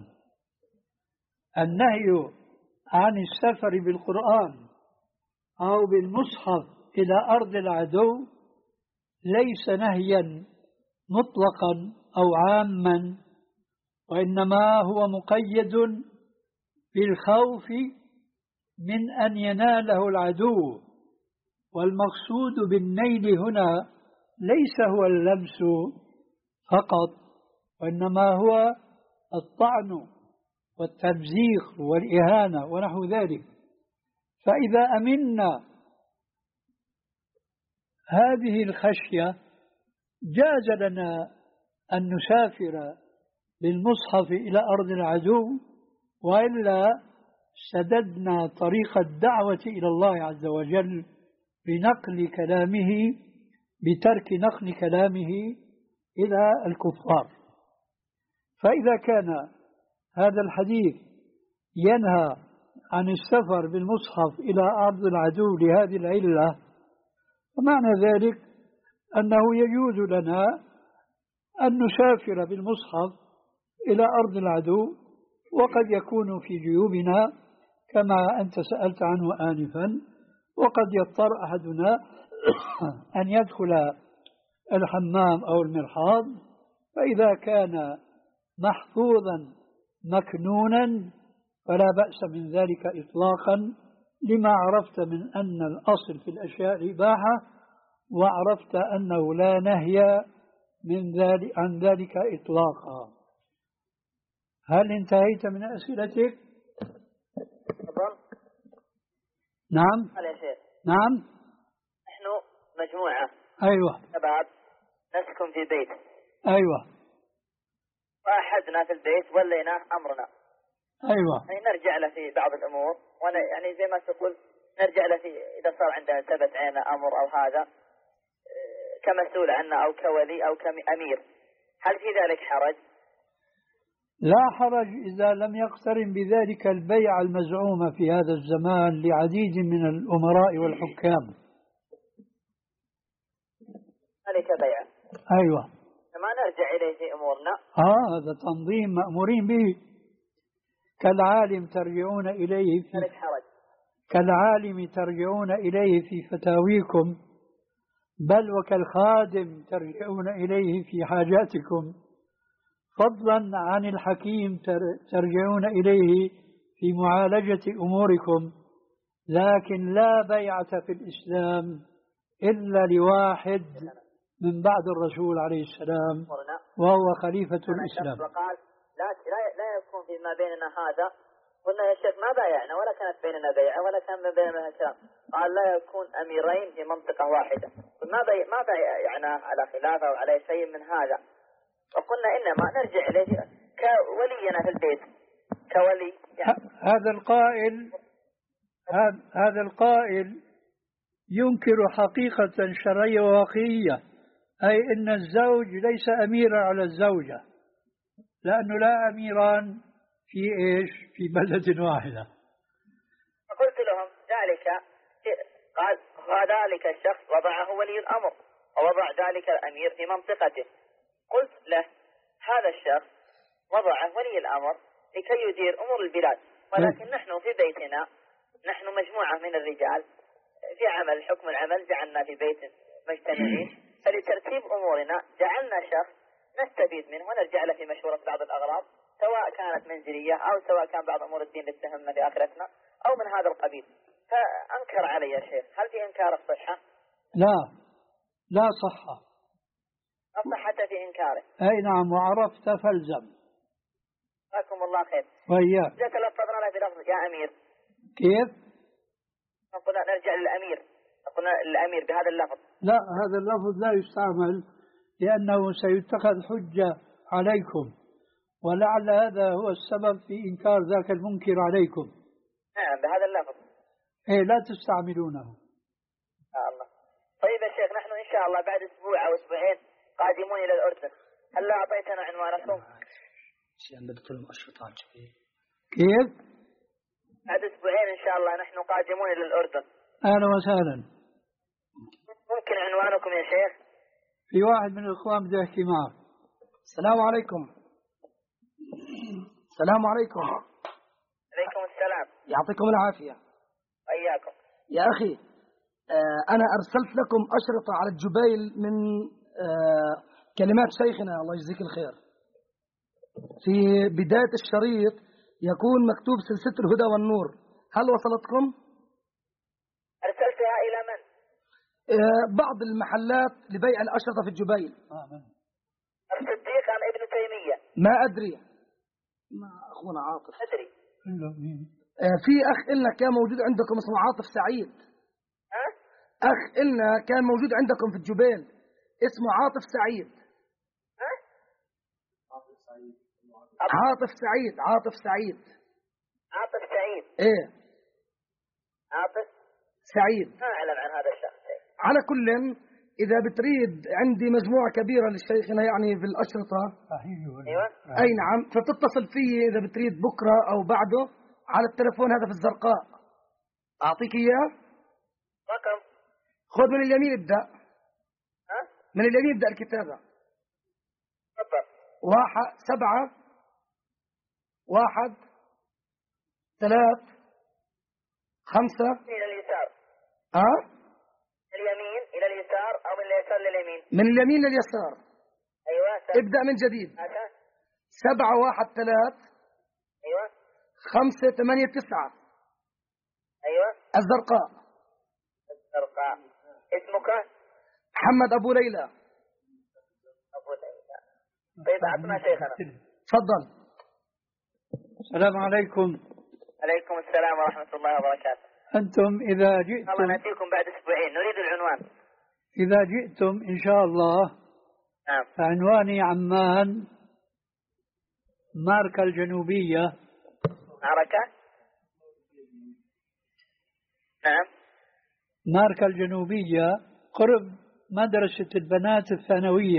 S1: النهي عن السفر بالقرآن أو بالمصحف إلى أرض العدو ليس نهيا مطلقا أو عاما، وإنما هو مقيد بالخوف من أن يناله العدو. والمقصود بالنيل هنا ليس هو اللمس فقط، وإنما هو الطعن والتمزيق والإهانة ونحو ذلك. فإذا أمنا هذه الخشية جاز لنا أن نسافر بالمصحف إلى أرض العدو، وإلا سددنا طريق الدعوة إلى الله عز وجل بنقل كلامه بترك نقل كلامه إلى الكفار. فإذا كان هذا الحديث ينهى عن السفر بالمصحف إلى أرض العدو لهذه العلة، فمعنى ذلك أنه يجوز لنا أن نسافر بالمصحف إلى أرض العدو، وقد يكون في جيوبنا كما أنت سألت عنه آنفا، وقد يضطر أحدنا أن يدخل الحمام أو المرحاض، فإذا كان محفوظا مكنونا فلا بأس من ذلك إطلاقا، لما عرفت من أن الأصل في الأشياء إباحة، وعرفت أنه لا نهي من ذلك عن ذلك إطلاقا. هل انتهيت من أسئلتك؟ نعم.
S4: هل يا شيخ؟
S1: نعم.
S4: نحن مجموعة
S1: أيوة
S4: شباب نسكن في بيت.
S1: أيوة.
S4: وأحدنا في البيت وليناه أمرنا.
S1: أيوة.
S4: يعني نرجع له في بعض الأمور، وأنا يعني زي ما تقول نرجع له في إذا صار عندنا ثبت عنا أمر أو هذا كمسؤول عنا أو كولي أو كأمير، هل في ذلك حرج؟
S1: لا حرج إذا لم يقترن بذلك البيع المزعوم في هذا الزمان لعديد من الأمراء والحكام.
S4: ذلك بيع.
S1: أيوة.
S4: ما نرجع إليه في أمورنا.
S1: آه هذا تنظيم مأمورين به. كالعالم ترجعون إليه في كالعالم ترجعون إليه في فتاويكم، بل وكالخادم ترجعون إليه في حاجاتكم، فضلا عن الحكيم ترجعون إليه في معالجة أموركم. لكن لا بيعة في الإسلام إلا لواحد من بعد الرسول عليه السلام وهو خليفة الإسلام.
S4: وقال لا لا يكون فيما بيننا هذا. قلنا يا شيخ ما بايعنا ولا كانت بيننا بيعة ولا كان بيننا كلام. قال لا يكون أميرين في منطقة واحدة. ما بي ما بايعنا على خلافه وعلى شيء من هذا. وقلنا إنما نرجع إليه كولينا في البيت كولي يعني.
S1: هذا القائل هذا القائل ينكر حقيقة شرعية وواقعية، أي أن الزوج ليس أميرا على الزوجة، لأنه لا أميران في إيش في بلد واحدة.
S4: فقلت لهم ذلك، قال وذلك الشخص وضعه ولي الأمر ووضع ذلك الأمير في منطقته. قلت له هذا الشخص وضعه ولي الأمر لكي يدير أمور البلاد، ولكن نحن في بيتنا نحن مجموعة من الرجال في عمل حكم العمل جعلنا في بيت مجتمعين، فلترتيب أمورنا جعلنا شخص نستفيد منه ونرجع له في مشورة بعض الأغراض، سواء كانت منزلية أو سواء كان بعض أمور الدين اللي تهمنا في آخرتنا أو من هذا القبيل. فأنكر علي يا شيخ، هل في إنكار الصحة؟
S1: لا لا صحة.
S4: الصحة في إنكاره.
S1: أي نعم، وعرفت فالزم.
S4: جزاكم الله خير.
S1: وإياك.
S4: إذا تلفظنا له بلفظ يا أمير.
S1: كيف؟
S4: قلنا نرجع للأمير، قلنا الأمير بهذا اللفظ.
S1: لا، هذا اللفظ لا يستعمل لأنه سيتخذ حجة عليكم، ولعل هذا هو السبب في إنكار ذاك المنكر عليكم.
S4: نعم بهذا اللفظ.
S1: إيه لا تستعملونه.
S4: آه الله. طيب يا شيخ، نحن إن شاء الله بعد أسبوع أو أسبوعين قادمون إلى الأردن، هل لا أعطيتنا عنوانكم؟
S1: كيف؟
S4: بعد أسبوعين إن شاء الله نحن قادمون إلى الأردن.
S1: أهلا وسهلا.
S4: ممكن عنوانكم يا شيخ؟
S1: في واحد من الإخوان بده يحكي معك.
S5: السلام عليكم. السلام عليكم.
S4: عليكم السلام.
S5: يعطيكم العافية.
S4: وإياكم.
S5: يا أخي آه أنا أرسلت لكم أشرطة على الجبيل من آه كلمات شيخنا الله يجزيك الخير. في بداية الشريط يكون مكتوب سلسلة الهدى والنور، هل وصلتكم؟
S4: أرسلتها إلى من؟
S5: آه بعض المحلات لبيع الأشرطة في الجبيل.
S1: آمين.
S4: الصديق أم ابن تيمية؟
S5: ما أدري، ما أخونا عاطف
S4: أدري.
S5: آه في أخ إلنا كان موجود عندكم اسمه عاطف سعيد.
S4: ها؟
S5: أخ إلنا كان موجود عندكم في الجبيل اسمه عاطف سعيد.
S4: ها؟
S5: عاطف سعيد عاطف سعيد عاطف سعيد
S4: عاطف سعيد.
S5: إيه
S4: عاطف
S5: سعيد.
S4: ما أعلم عن هذا الشخص.
S5: على كل إذا بتريد عندي مجموعة كبيرة للشيخنا يعني في الأشرطة.
S4: أيوة.
S5: أي نعم، فتتصل فيه إذا بتريد بكرة أو بعده على التلفون هذا في الزرقاء، أعطيك إياه.
S4: رقم.
S5: خذ من اليمين ابدأ.
S4: ها؟
S5: من اليمين ابدأ الكتابة.
S4: تفضل.
S5: واحد سبعة واحد ثلاث خمسة.
S4: إلى اليسار.
S5: ها؟
S4: اليمين إلى اليسار أو من اليسار لليمين؟
S5: من اليمين لليسار.
S4: أيوة. سبعة.
S5: ابدأ من جديد.
S4: هذا.
S5: سبعة واحد ثلاث.
S4: أيوة.
S5: خمسة ثمانية تسعة.
S4: أيوة.
S5: الزرقاء.
S4: الزرقاء. اسمك؟
S5: محمد أبو ليلى.
S4: أبو ليلى. طيب أعطنا شيخنا.
S5: تفضل.
S1: السلام عليكم.
S4: عليكم السلام ورحمة الله وبركاته.
S1: أنتم إذا جئتم
S4: الله نأتيكم بعد أسبوعين، نريد العنوان.
S1: إذا جئتم إن شاء الله.
S4: نعم.
S1: فعنواني عمان، ماركة الجنوبية.
S4: معركة. نعم.
S1: ماركة الجنوبية قرب مدرسة البنات الثانوية.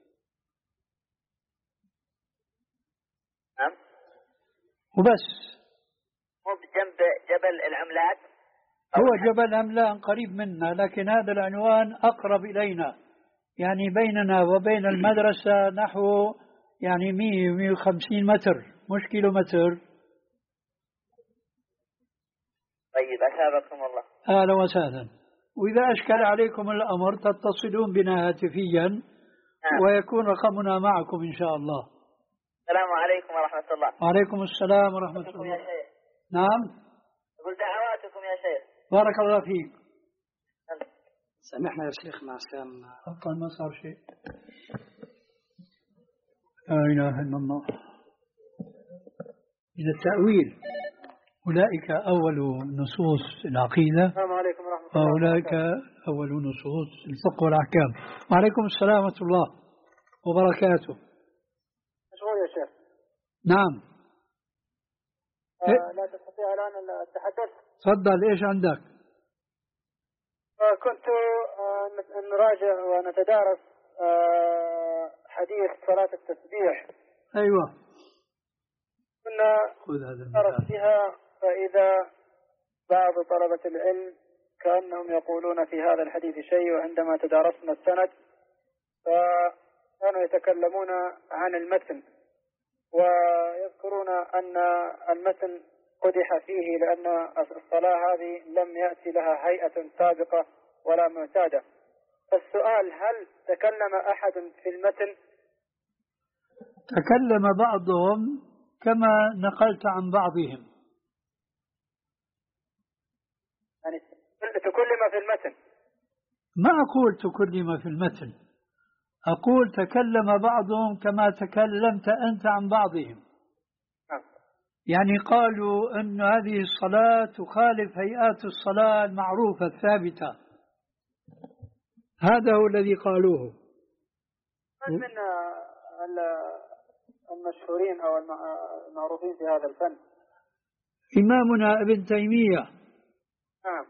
S4: نعم.
S1: وبس.
S4: مو بجنب جبل العملات؟
S1: هو جبل عملان قريب منا، لكن هذا العنوان أقرب إلينا يعني بيننا وبين المدرسة نحو يعني مئة مئة وخمسين متر، مش كيلو متر.
S4: طيب أثابكم الله.
S1: أهلا وسهلا. وإذا أشكل عليكم الأمر تتصلون بنا هاتفيا. نعم. ويكون رقمنا معكم إن شاء الله.
S4: السلام عليكم ورحمة الله.
S1: وعليكم السلام ورحمة الله.
S4: يا شيخ.
S1: نعم.
S4: أقول دعواتكم يا شيخ.
S1: بارك الله فيك.
S5: سامحنا يا شيخ مع السلامة.
S1: أقل ما صار شيء. لا إله إلا الله. من التأويل أولئك أول نصوص العقيدة.
S2: السلام عليكم ورحمة الله.
S1: وأولئك أول نصوص الفقه والأحكام. وعليكم السلام ورحمة الله وبركاته.
S2: مشغول يا شيخ.
S1: نعم.
S2: آه لا تستطيع الآن التحدث.
S1: تفضل، إيش عندك؟
S2: آه كنت آه نراجع ونتدارس آه حديث صلاة التسبيح.
S1: أيوة.
S2: كنا
S1: خذ هذا
S2: نتدارس فيها، فإذا بعض طلبة العلم كأنهم يقولون في هذا الحديث شيء، وعندما تدارسنا السند فكانوا يتكلمون عن المتن ويذكرون أن المتن قدح فيه لأن الصلاة هذه لم يأتي لها هيئة سابقة ولا معتادة. السؤال: هل تكلم أحد في المتن؟
S1: تكلم بعضهم كما نقلت عن بعضهم.
S2: يعني تكلم في المتن؟
S1: ما أقول تكلم في المتن، أقول تكلم بعضهم كما تكلمت أنت عن بعضهم. يعني قالوا أن هذه الصلاة تخالف هيئات الصلاة المعروفة الثابتة. هذا هو الذي قالوه.
S2: من من المشهورين أو المعروفين في هذا الفن؟
S1: إمامنا ابن تيمية.
S2: نعم.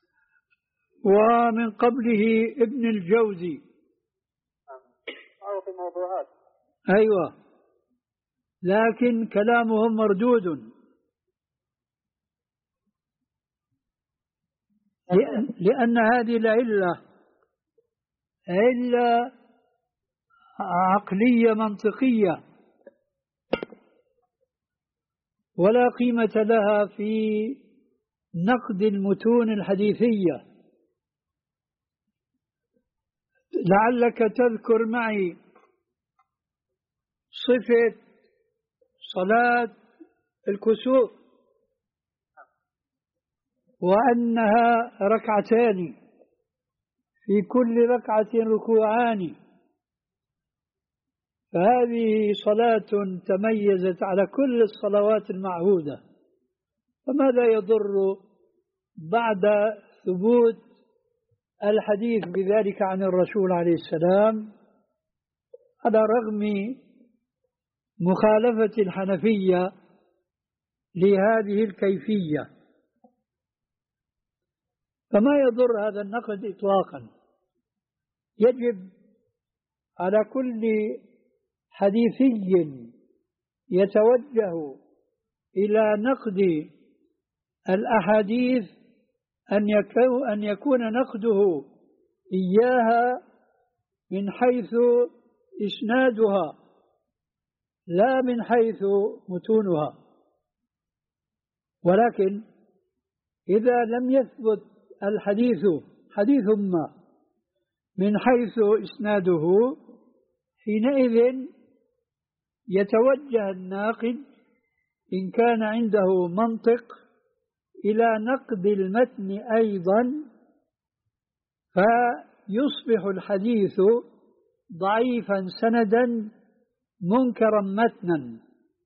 S1: ومن قبله ابن الجوزي.
S2: معروف في موضوعات.
S1: أيوة، لكن كلامهم مردود، لأن, لأن هذه العلة علة عقلية منطقية ولا قيمة لها في نقد المتون الحديثية. لعلك تذكر معي صفة صلاة الكسوف وأنها ركعتان في كل ركعة ركوعان، فهذه صلاة تميزت على كل الصلوات المعهودة، فماذا يضر بعد ثبوت الحديث بذلك عن الرسول عليه السلام، على رغم مخالفة الحنفية لهذه الكيفية. فما يضر هذا النقد إطلاقا. يجب على كل حديثي يتوجه إلى نقد الأحاديث أن يكون نقده إياها من حيث إسنادها لا من حيث متونها. ولكن إذا لم يثبت الحديث حديث ما من حيث إسناده، حينئذ يتوجه الناقد إن كان عنده منطق إلى نقد المتن أيضا، فيصبح الحديث ضعيفا سندا منكرا متنا.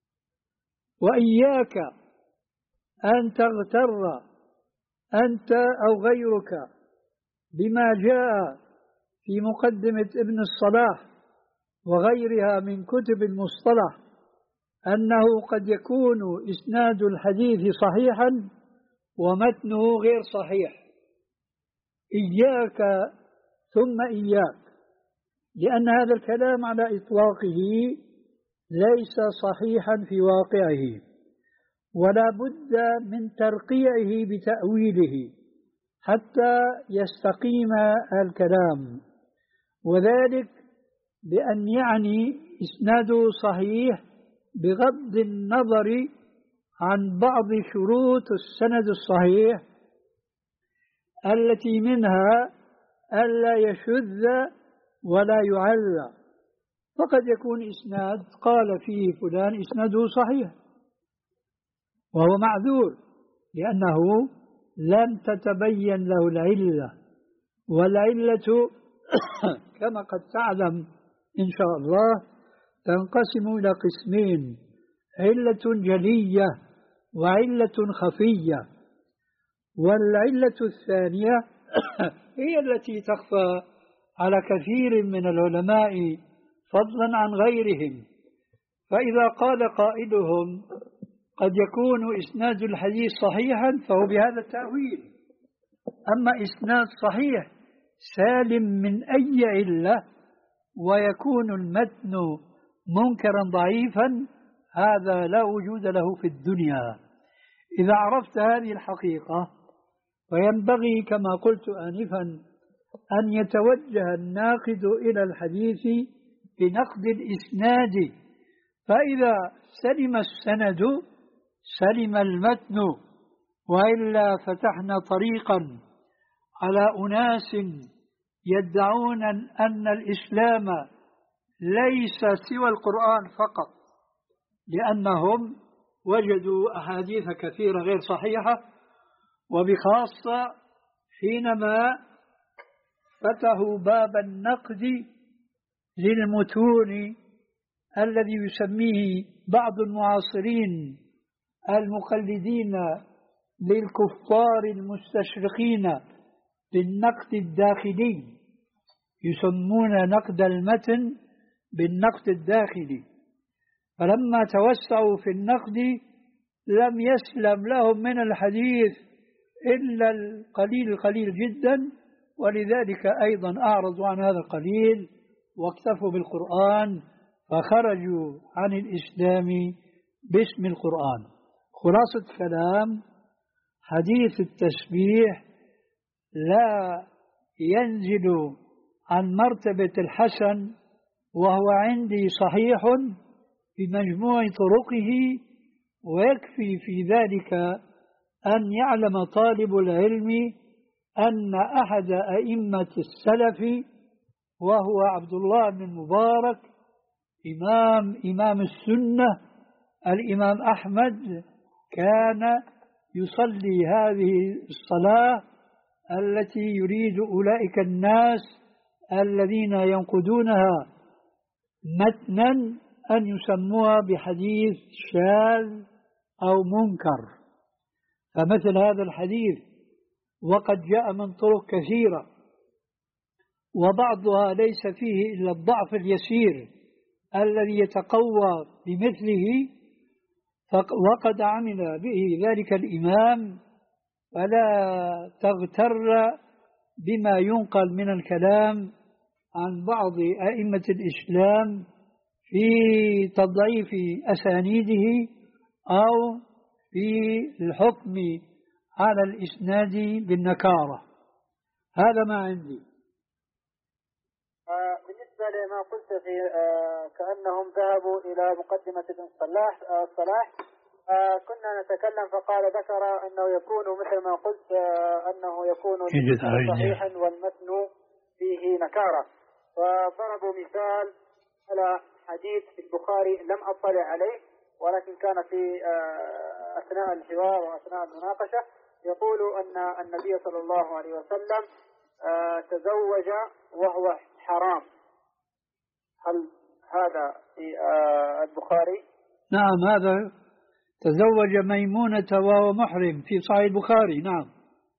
S1: وإياك أن تغتر أنت أو غيرك بما جاء في مقدمة ابن الصلاح وغيرها من كتب المصطلح أنه قد يكون إسناد الحديث صحيحا ومتنه غير صحيح. إياك ثم إياك، لأن هذا الكلام على إطلاقه ليس صحيحا في واقعه، ولا بد من ترقيعه بتأويله حتى يستقيم الكلام. وذلك بأن يعني إسناده صحيح بغض النظر عن بعض شروط السند الصحيح التي منها ألا يشذ ولا يعلى. فقد يكون إسناد قال فيه فلان إسناده صحيح وهو معذور لأنه لم تتبين له العلة، والعلة كما قد تعلم إن شاء الله تنقسم إلى قسمين: علة جلية وعلة خفية. والعلة الثانية هي التي تخفى على كثير من العلماء فضلا عن غيرهم. فإذا قال قائلهم قد يكون إسناد الحديث صحيحا فهو بهذا التأويل. أما إسناد صحيح سالم من أي علة ويكون المتن منكرا ضعيفا، هذا لا وجود له في الدنيا. إذا عرفت هذه الحقيقة وينبغي كما قلت آنفا أن يتوجه الناقد إلى الحديث بنقد الإسناد، فإذا سلم السند سلم المتن، وإلا فتحنا طريقا على أناس يدعون أن الإسلام ليس سوى القرآن فقط، لأنهم وجدوا أحاديث كثيرة غير صحيحة، وبخاصة حينما فتحوا باب النقد للمتون الذي يسميه بعض المعاصرين المقلدين للكفار المستشرقين بالنقد الداخلي، يسمون نقد المتن بالنقد الداخلي. فلما توسعوا في النقد لم يسلم لهم من الحديث إلا القليل القليل جدا، ولذلك أيضا أعرضوا عن هذا القليل واكتفوا بالقرآن فخرجوا عن الإسلام باسم القرآن. خلاصة كلام: حديث التسبيح لا ينزل عن مرتبة الحسن، وهو عندي صحيح بمجموع طرقه، ويكفي في ذلك أن يعلم طالب العلم أن أحد أئمة السلف وهو عبد الله بن المبارك إمام إمام السنة الإمام أحمد كان يصلي هذه الصلاة التي يريد أولئك الناس الذين ينقدونها متنا أن يسموها بحديث شاذ أو منكر. فمثل هذا الحديث وقد جاء من طرق كثيرة وبعضها ليس فيه إلا الضعف اليسير الذي يتقوى بمثله، وقد عمل به ذلك الإمام، فلا تغتر بما ينقل من الكلام عن بعض أئمة الإسلام في تضعيف أسانيده أو في الحكم على الإسناد بالنكارة. هذا ما عندي.
S2: بالنسبة لما قلت في كأنهم ذهبوا إلى مقدمة ابن صلاح الصلاح، كنا نتكلم فقال ذكر أنه يكون مثل ما قلت أنه يكون صحيحا والمتن فيه نكارة، فضربوا مثال على حديث في البخاري لم أطلع عليه ولكن كان في أثناء الحوار وأثناء المناقشة يقول أن النبي صلى الله عليه وسلم تزوج وهو حرام. هل هذا في البخاري؟
S1: نعم، هذا تزوج ميمونة وهو محرم في صحيح البخاري. نعم،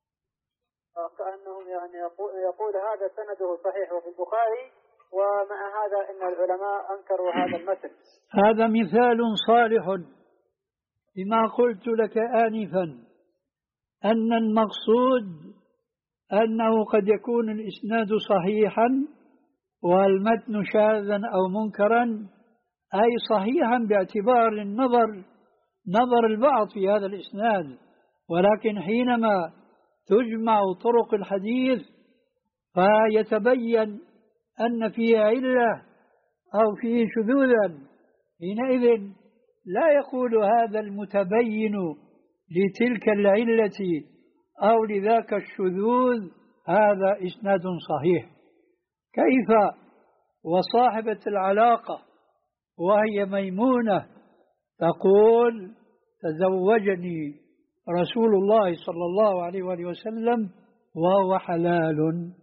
S2: كأنهم يعني يقول, يقول هذا سنده صحيح وفي البخاري، ومع هذا إن العلماء أنكروا هذا المثل.
S1: هذا مثال صالح بما قلت لك آنفا، أن المقصود أنه قد يكون الإسناد صحيحا والمتن شاذا أو منكرا، أي صحيحا باعتبار النظر نظر البعض في هذا الإسناد، ولكن حينما تجمع طرق الحديث فيتبين أن فيه علة أو فيه شذوذا، حينئذ لا يقول هذا المتبين لتلك العلة أو لذاك الشذوذ هذا إسناد صحيح. كيف وصاحبة العلاقة وهي ميمونة تقول تزوجني رسول الله صلى الله عليه وآله وسلم وهو حلال.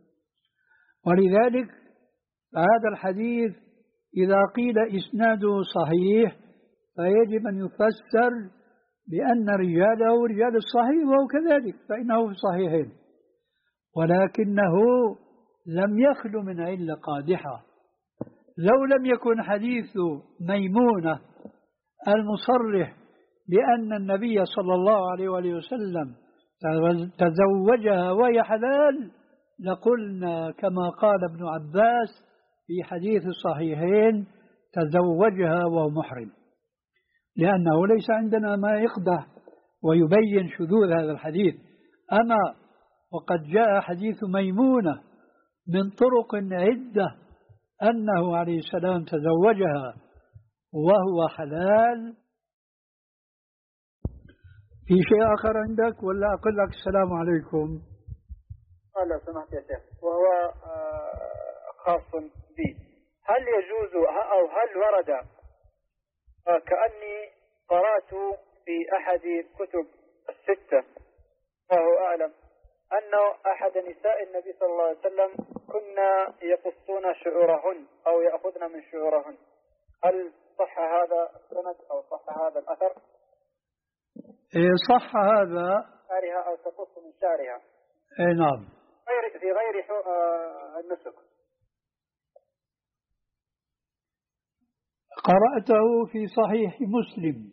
S1: ولذلك هذا الحديث إذا قيل إسناده صحيح فيجب أن يفسر بأن رجاله رجال الصحيح، وهو كذلك فإنه في صحيحين، ولكنه لم يخل من علة قادحة. لو لم يكن حديث ميمونة المصرح بأن النبي صلى الله عليه وآله وسلم تزوجها وهي حلال لقلنا كما قال ابن عباس في حديث الصحيحين تزوجها وهو محرم، لأنه ليس عندنا ما يقدح ويبين شذوذ هذا الحديث. أما وقد جاء حديث ميمونة من طرق عدة أنه عليه السلام تزوجها وهو حلال. في شيء آخر عندك ولا أقول لك السلام عليكم؟
S2: قال لو سمحت يا شيخ، وهو خاص بي، هل يجوز أو هل ورد كأني قرأت في أحد كتب الستة وهو أعلم أنه أحد نساء النبي صلى الله عليه وسلم كنا يقصون شعورهن أو يأخذن من شعورهن، هل صح هذا السند أو صح هذا الأثر؟
S1: إيه صح هذا.
S2: شعرها أو تقص من شعرها.
S1: إيه نعم.
S2: غير في غير النسك.
S1: قرأته في صحيح مسلم.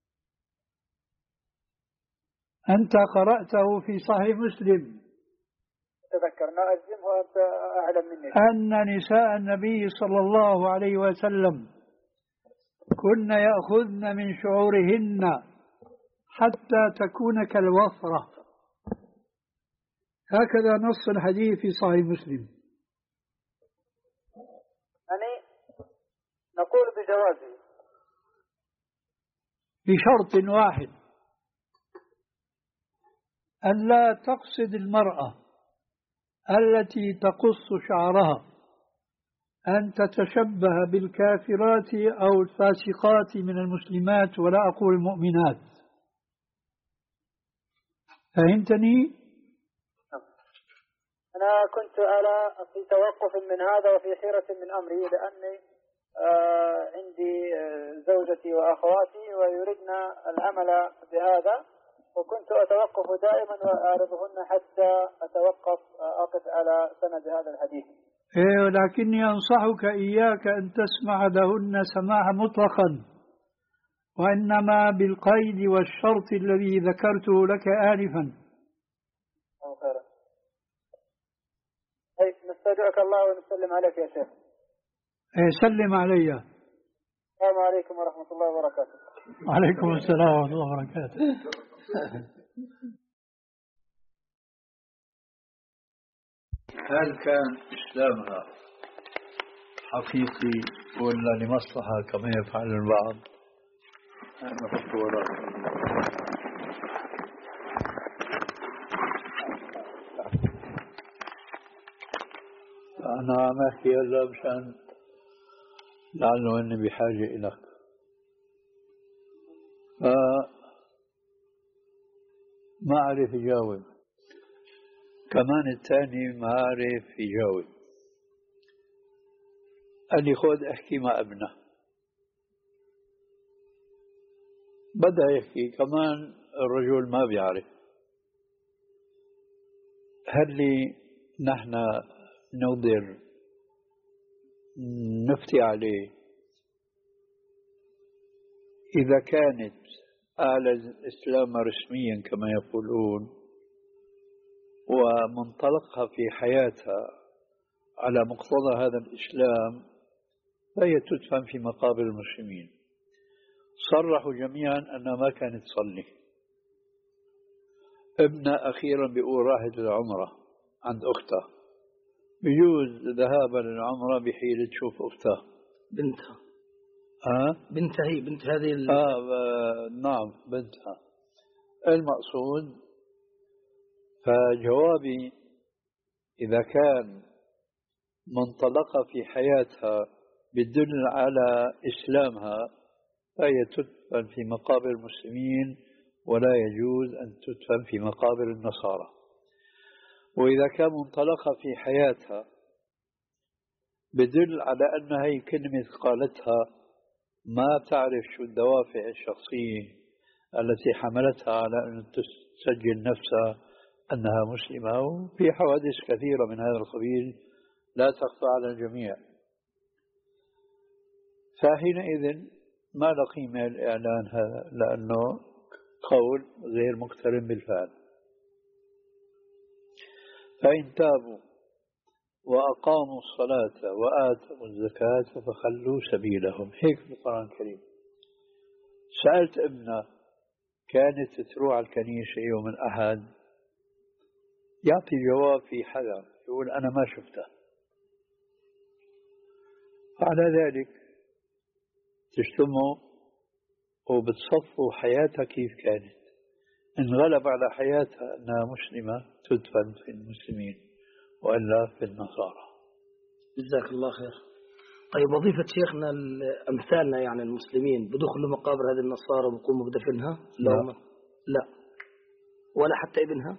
S1: أنت قرأته في صحيح مسلم.
S2: تذكرنا أجزم وأنت أعلم مني.
S1: أن نساء النبي صلى الله عليه وسلم كن يأخذن من شعورهن حتى تكون كالوفرة، هكذا نص الحديث في صحيح مسلم.
S2: يعني نقول بجوازه
S1: بشرط واحد، أن لا تقصد المرأة التي تقص شعرها أن تتشبه بالكافرات أو الفاسقات من المسلمات، ولا أقول المؤمنات. فهمتني؟
S2: أنا كنت على في توقف من هذا وفي حيرة من أمري، لأني آه عندي آه زوجتي وأخواتي ويريدن العمل بهذا، وكنت أتوقف دائما وأعرضهن حتى أتوقف آه أقف على سند هذا الحديث.
S1: إيه، ولكني أنصحك إياك أن تسمع لهن سماعا مطلقا، وإنما بالقيد والشرط الذي ذكرته لك آنفا.
S2: خيرا. أي نستودعك الله ونسلم عليك يا شيخ.
S1: إيه، سلم علي.
S2: السلام عليكم ورحمة الله وبركاته.
S1: وعليكم السلام ورحمة الله وبركاته. هل كان إسلامها حقيقي ولا لمصلحة كما يفعل البعض؟ أنا خطت وراء. أنا عم أحكي هلا مشان لعله أني بحاجة إليك. ما أعرف يجاوب، كمان الثاني ما عارف يجاوب. قال لي خذ احكي مع ابنه، بدأ يحكي كمان الرجل ما بيعرف. هل لي نحن نقدر نفتي عليه إذا كانت أعلى الإسلام رسميا كما يقولون ومنطلقها في حياتها على مقتضى هذا الإسلام، فهي تدفن في مقابر المسلمين. صرحوا جميعا أنها ما كانت تصلي. ابنها أخيرا بيقول راحت للعمرة عند أختها بيجوز ذهابا للعمرة بحيلة تشوف أختها
S5: بنتها.
S1: آه؟
S5: بنتها هي بنت هذه ال...
S1: آه نعم بنتها. المقصود فجوابي إذا كان منطلقة في حياتها بدل على إسلامها فهي تدفن في مقابر المسلمين ولا يجوز أن تدفن في مقابر النصارى. وإذا كان منطلقة في حياتها بدل على أن هي كلمة قالتها ما تعرف شو الدوافع الشخصية التي حملتها على أن تسجل نفسها أنها مسلمة، وفي حوادث كثيرة من هذا القبيل لا تخفى على الجميع. فحينئذ ما له قيمة الإعلان هذا لأنه قول غير مقترن بالفعل. فإن تابوا وأقاموا الصلاة وآتوا الزكاة فخلوا سبيلهم، هيك في القرآن الكريم. سألت ابنه كانت تروح على الكنيسة يوم الأحد، يعطي جواب في حذر، يقول أنا ما شفته. على ذلك تجتمعوا وبتصفوا حياتها كيف كانت. إن غلب على حياتها أنها مسلمة تدفن في المسلمين وإلا في النصارى.
S5: جزاك الله خير. طيب وظيفة شيخنا أمثالنا يعني المسلمين بدخلوا مقابر هذه النصارى وبقوموا بدفنها؟
S1: لا.
S5: لا ولا حتى ابنها؟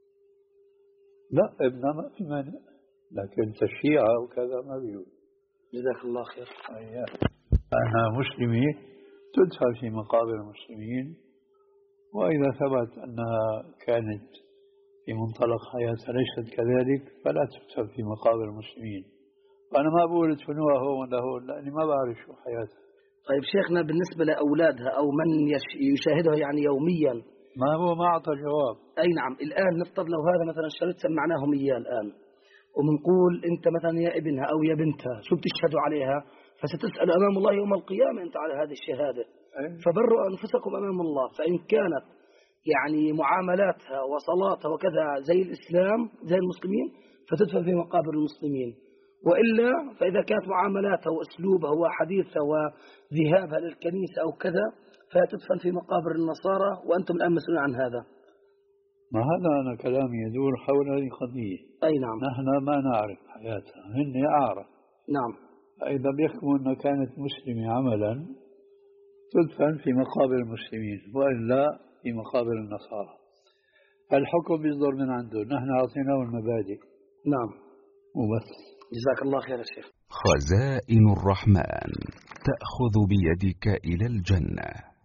S1: لا ابنها ما في مانع، لكن تشييعها وكذا ما بيقول.
S5: جزاك الله خير.
S1: أيها أنها مسلمة تدفن في مقابر المسلمين، وإذا ثبت أنها كانت في منطلق حياتها ليست كذلك فلا تدفن في مقابر المسلمين. وأنا ما بقول ادفنوها هو ولا هو لأني ما بعرف شو حياتها.
S5: طيب شيخنا بالنسبة لأولادها أو من يشاهدها يعني يوميا،
S1: ما هو ما أعطى جواب.
S5: أي نعم. الآن نفترض لو هذا مثلا شريط سمعناهم إياه الآن ومنقول أنت مثلا يا ابنها أو يا بنتها شو بتشهدوا عليها، فستسأل أمام الله يوم القيامة أنت على هذه الشهادة. أي. فبروا أنفسكم أمام الله. فإن كانت يعني معاملاتها وصلاتها وكذا زي الإسلام زي المسلمين فتدفن في مقابر المسلمين، وإلا فإذا كانت معاملاتها وأسلوبها وحديثها وذهابها للكنيسة أو كذا فتدفن في مقابر النصارى، وأنتم الآن مسؤولون عن هذا.
S1: ما هذا أنا كلامي يدور حول هذه القضية.
S5: أي نعم.
S1: نحن ما نعرف حياتها، هن أعرف.
S5: نعم.
S1: فإذا بيحكموا أنها كانت مسلمة عملا تدفن في مقابر المسلمين وإلا في مقابر النصارى. الحكم بيصدر من عنده، نحن أعطيناه المبادئ.
S5: نعم
S1: وبس.
S5: جزاك الله خير يا شيخ.
S6: خزائن الرحمن تأخذ بيدك إلى الجنة.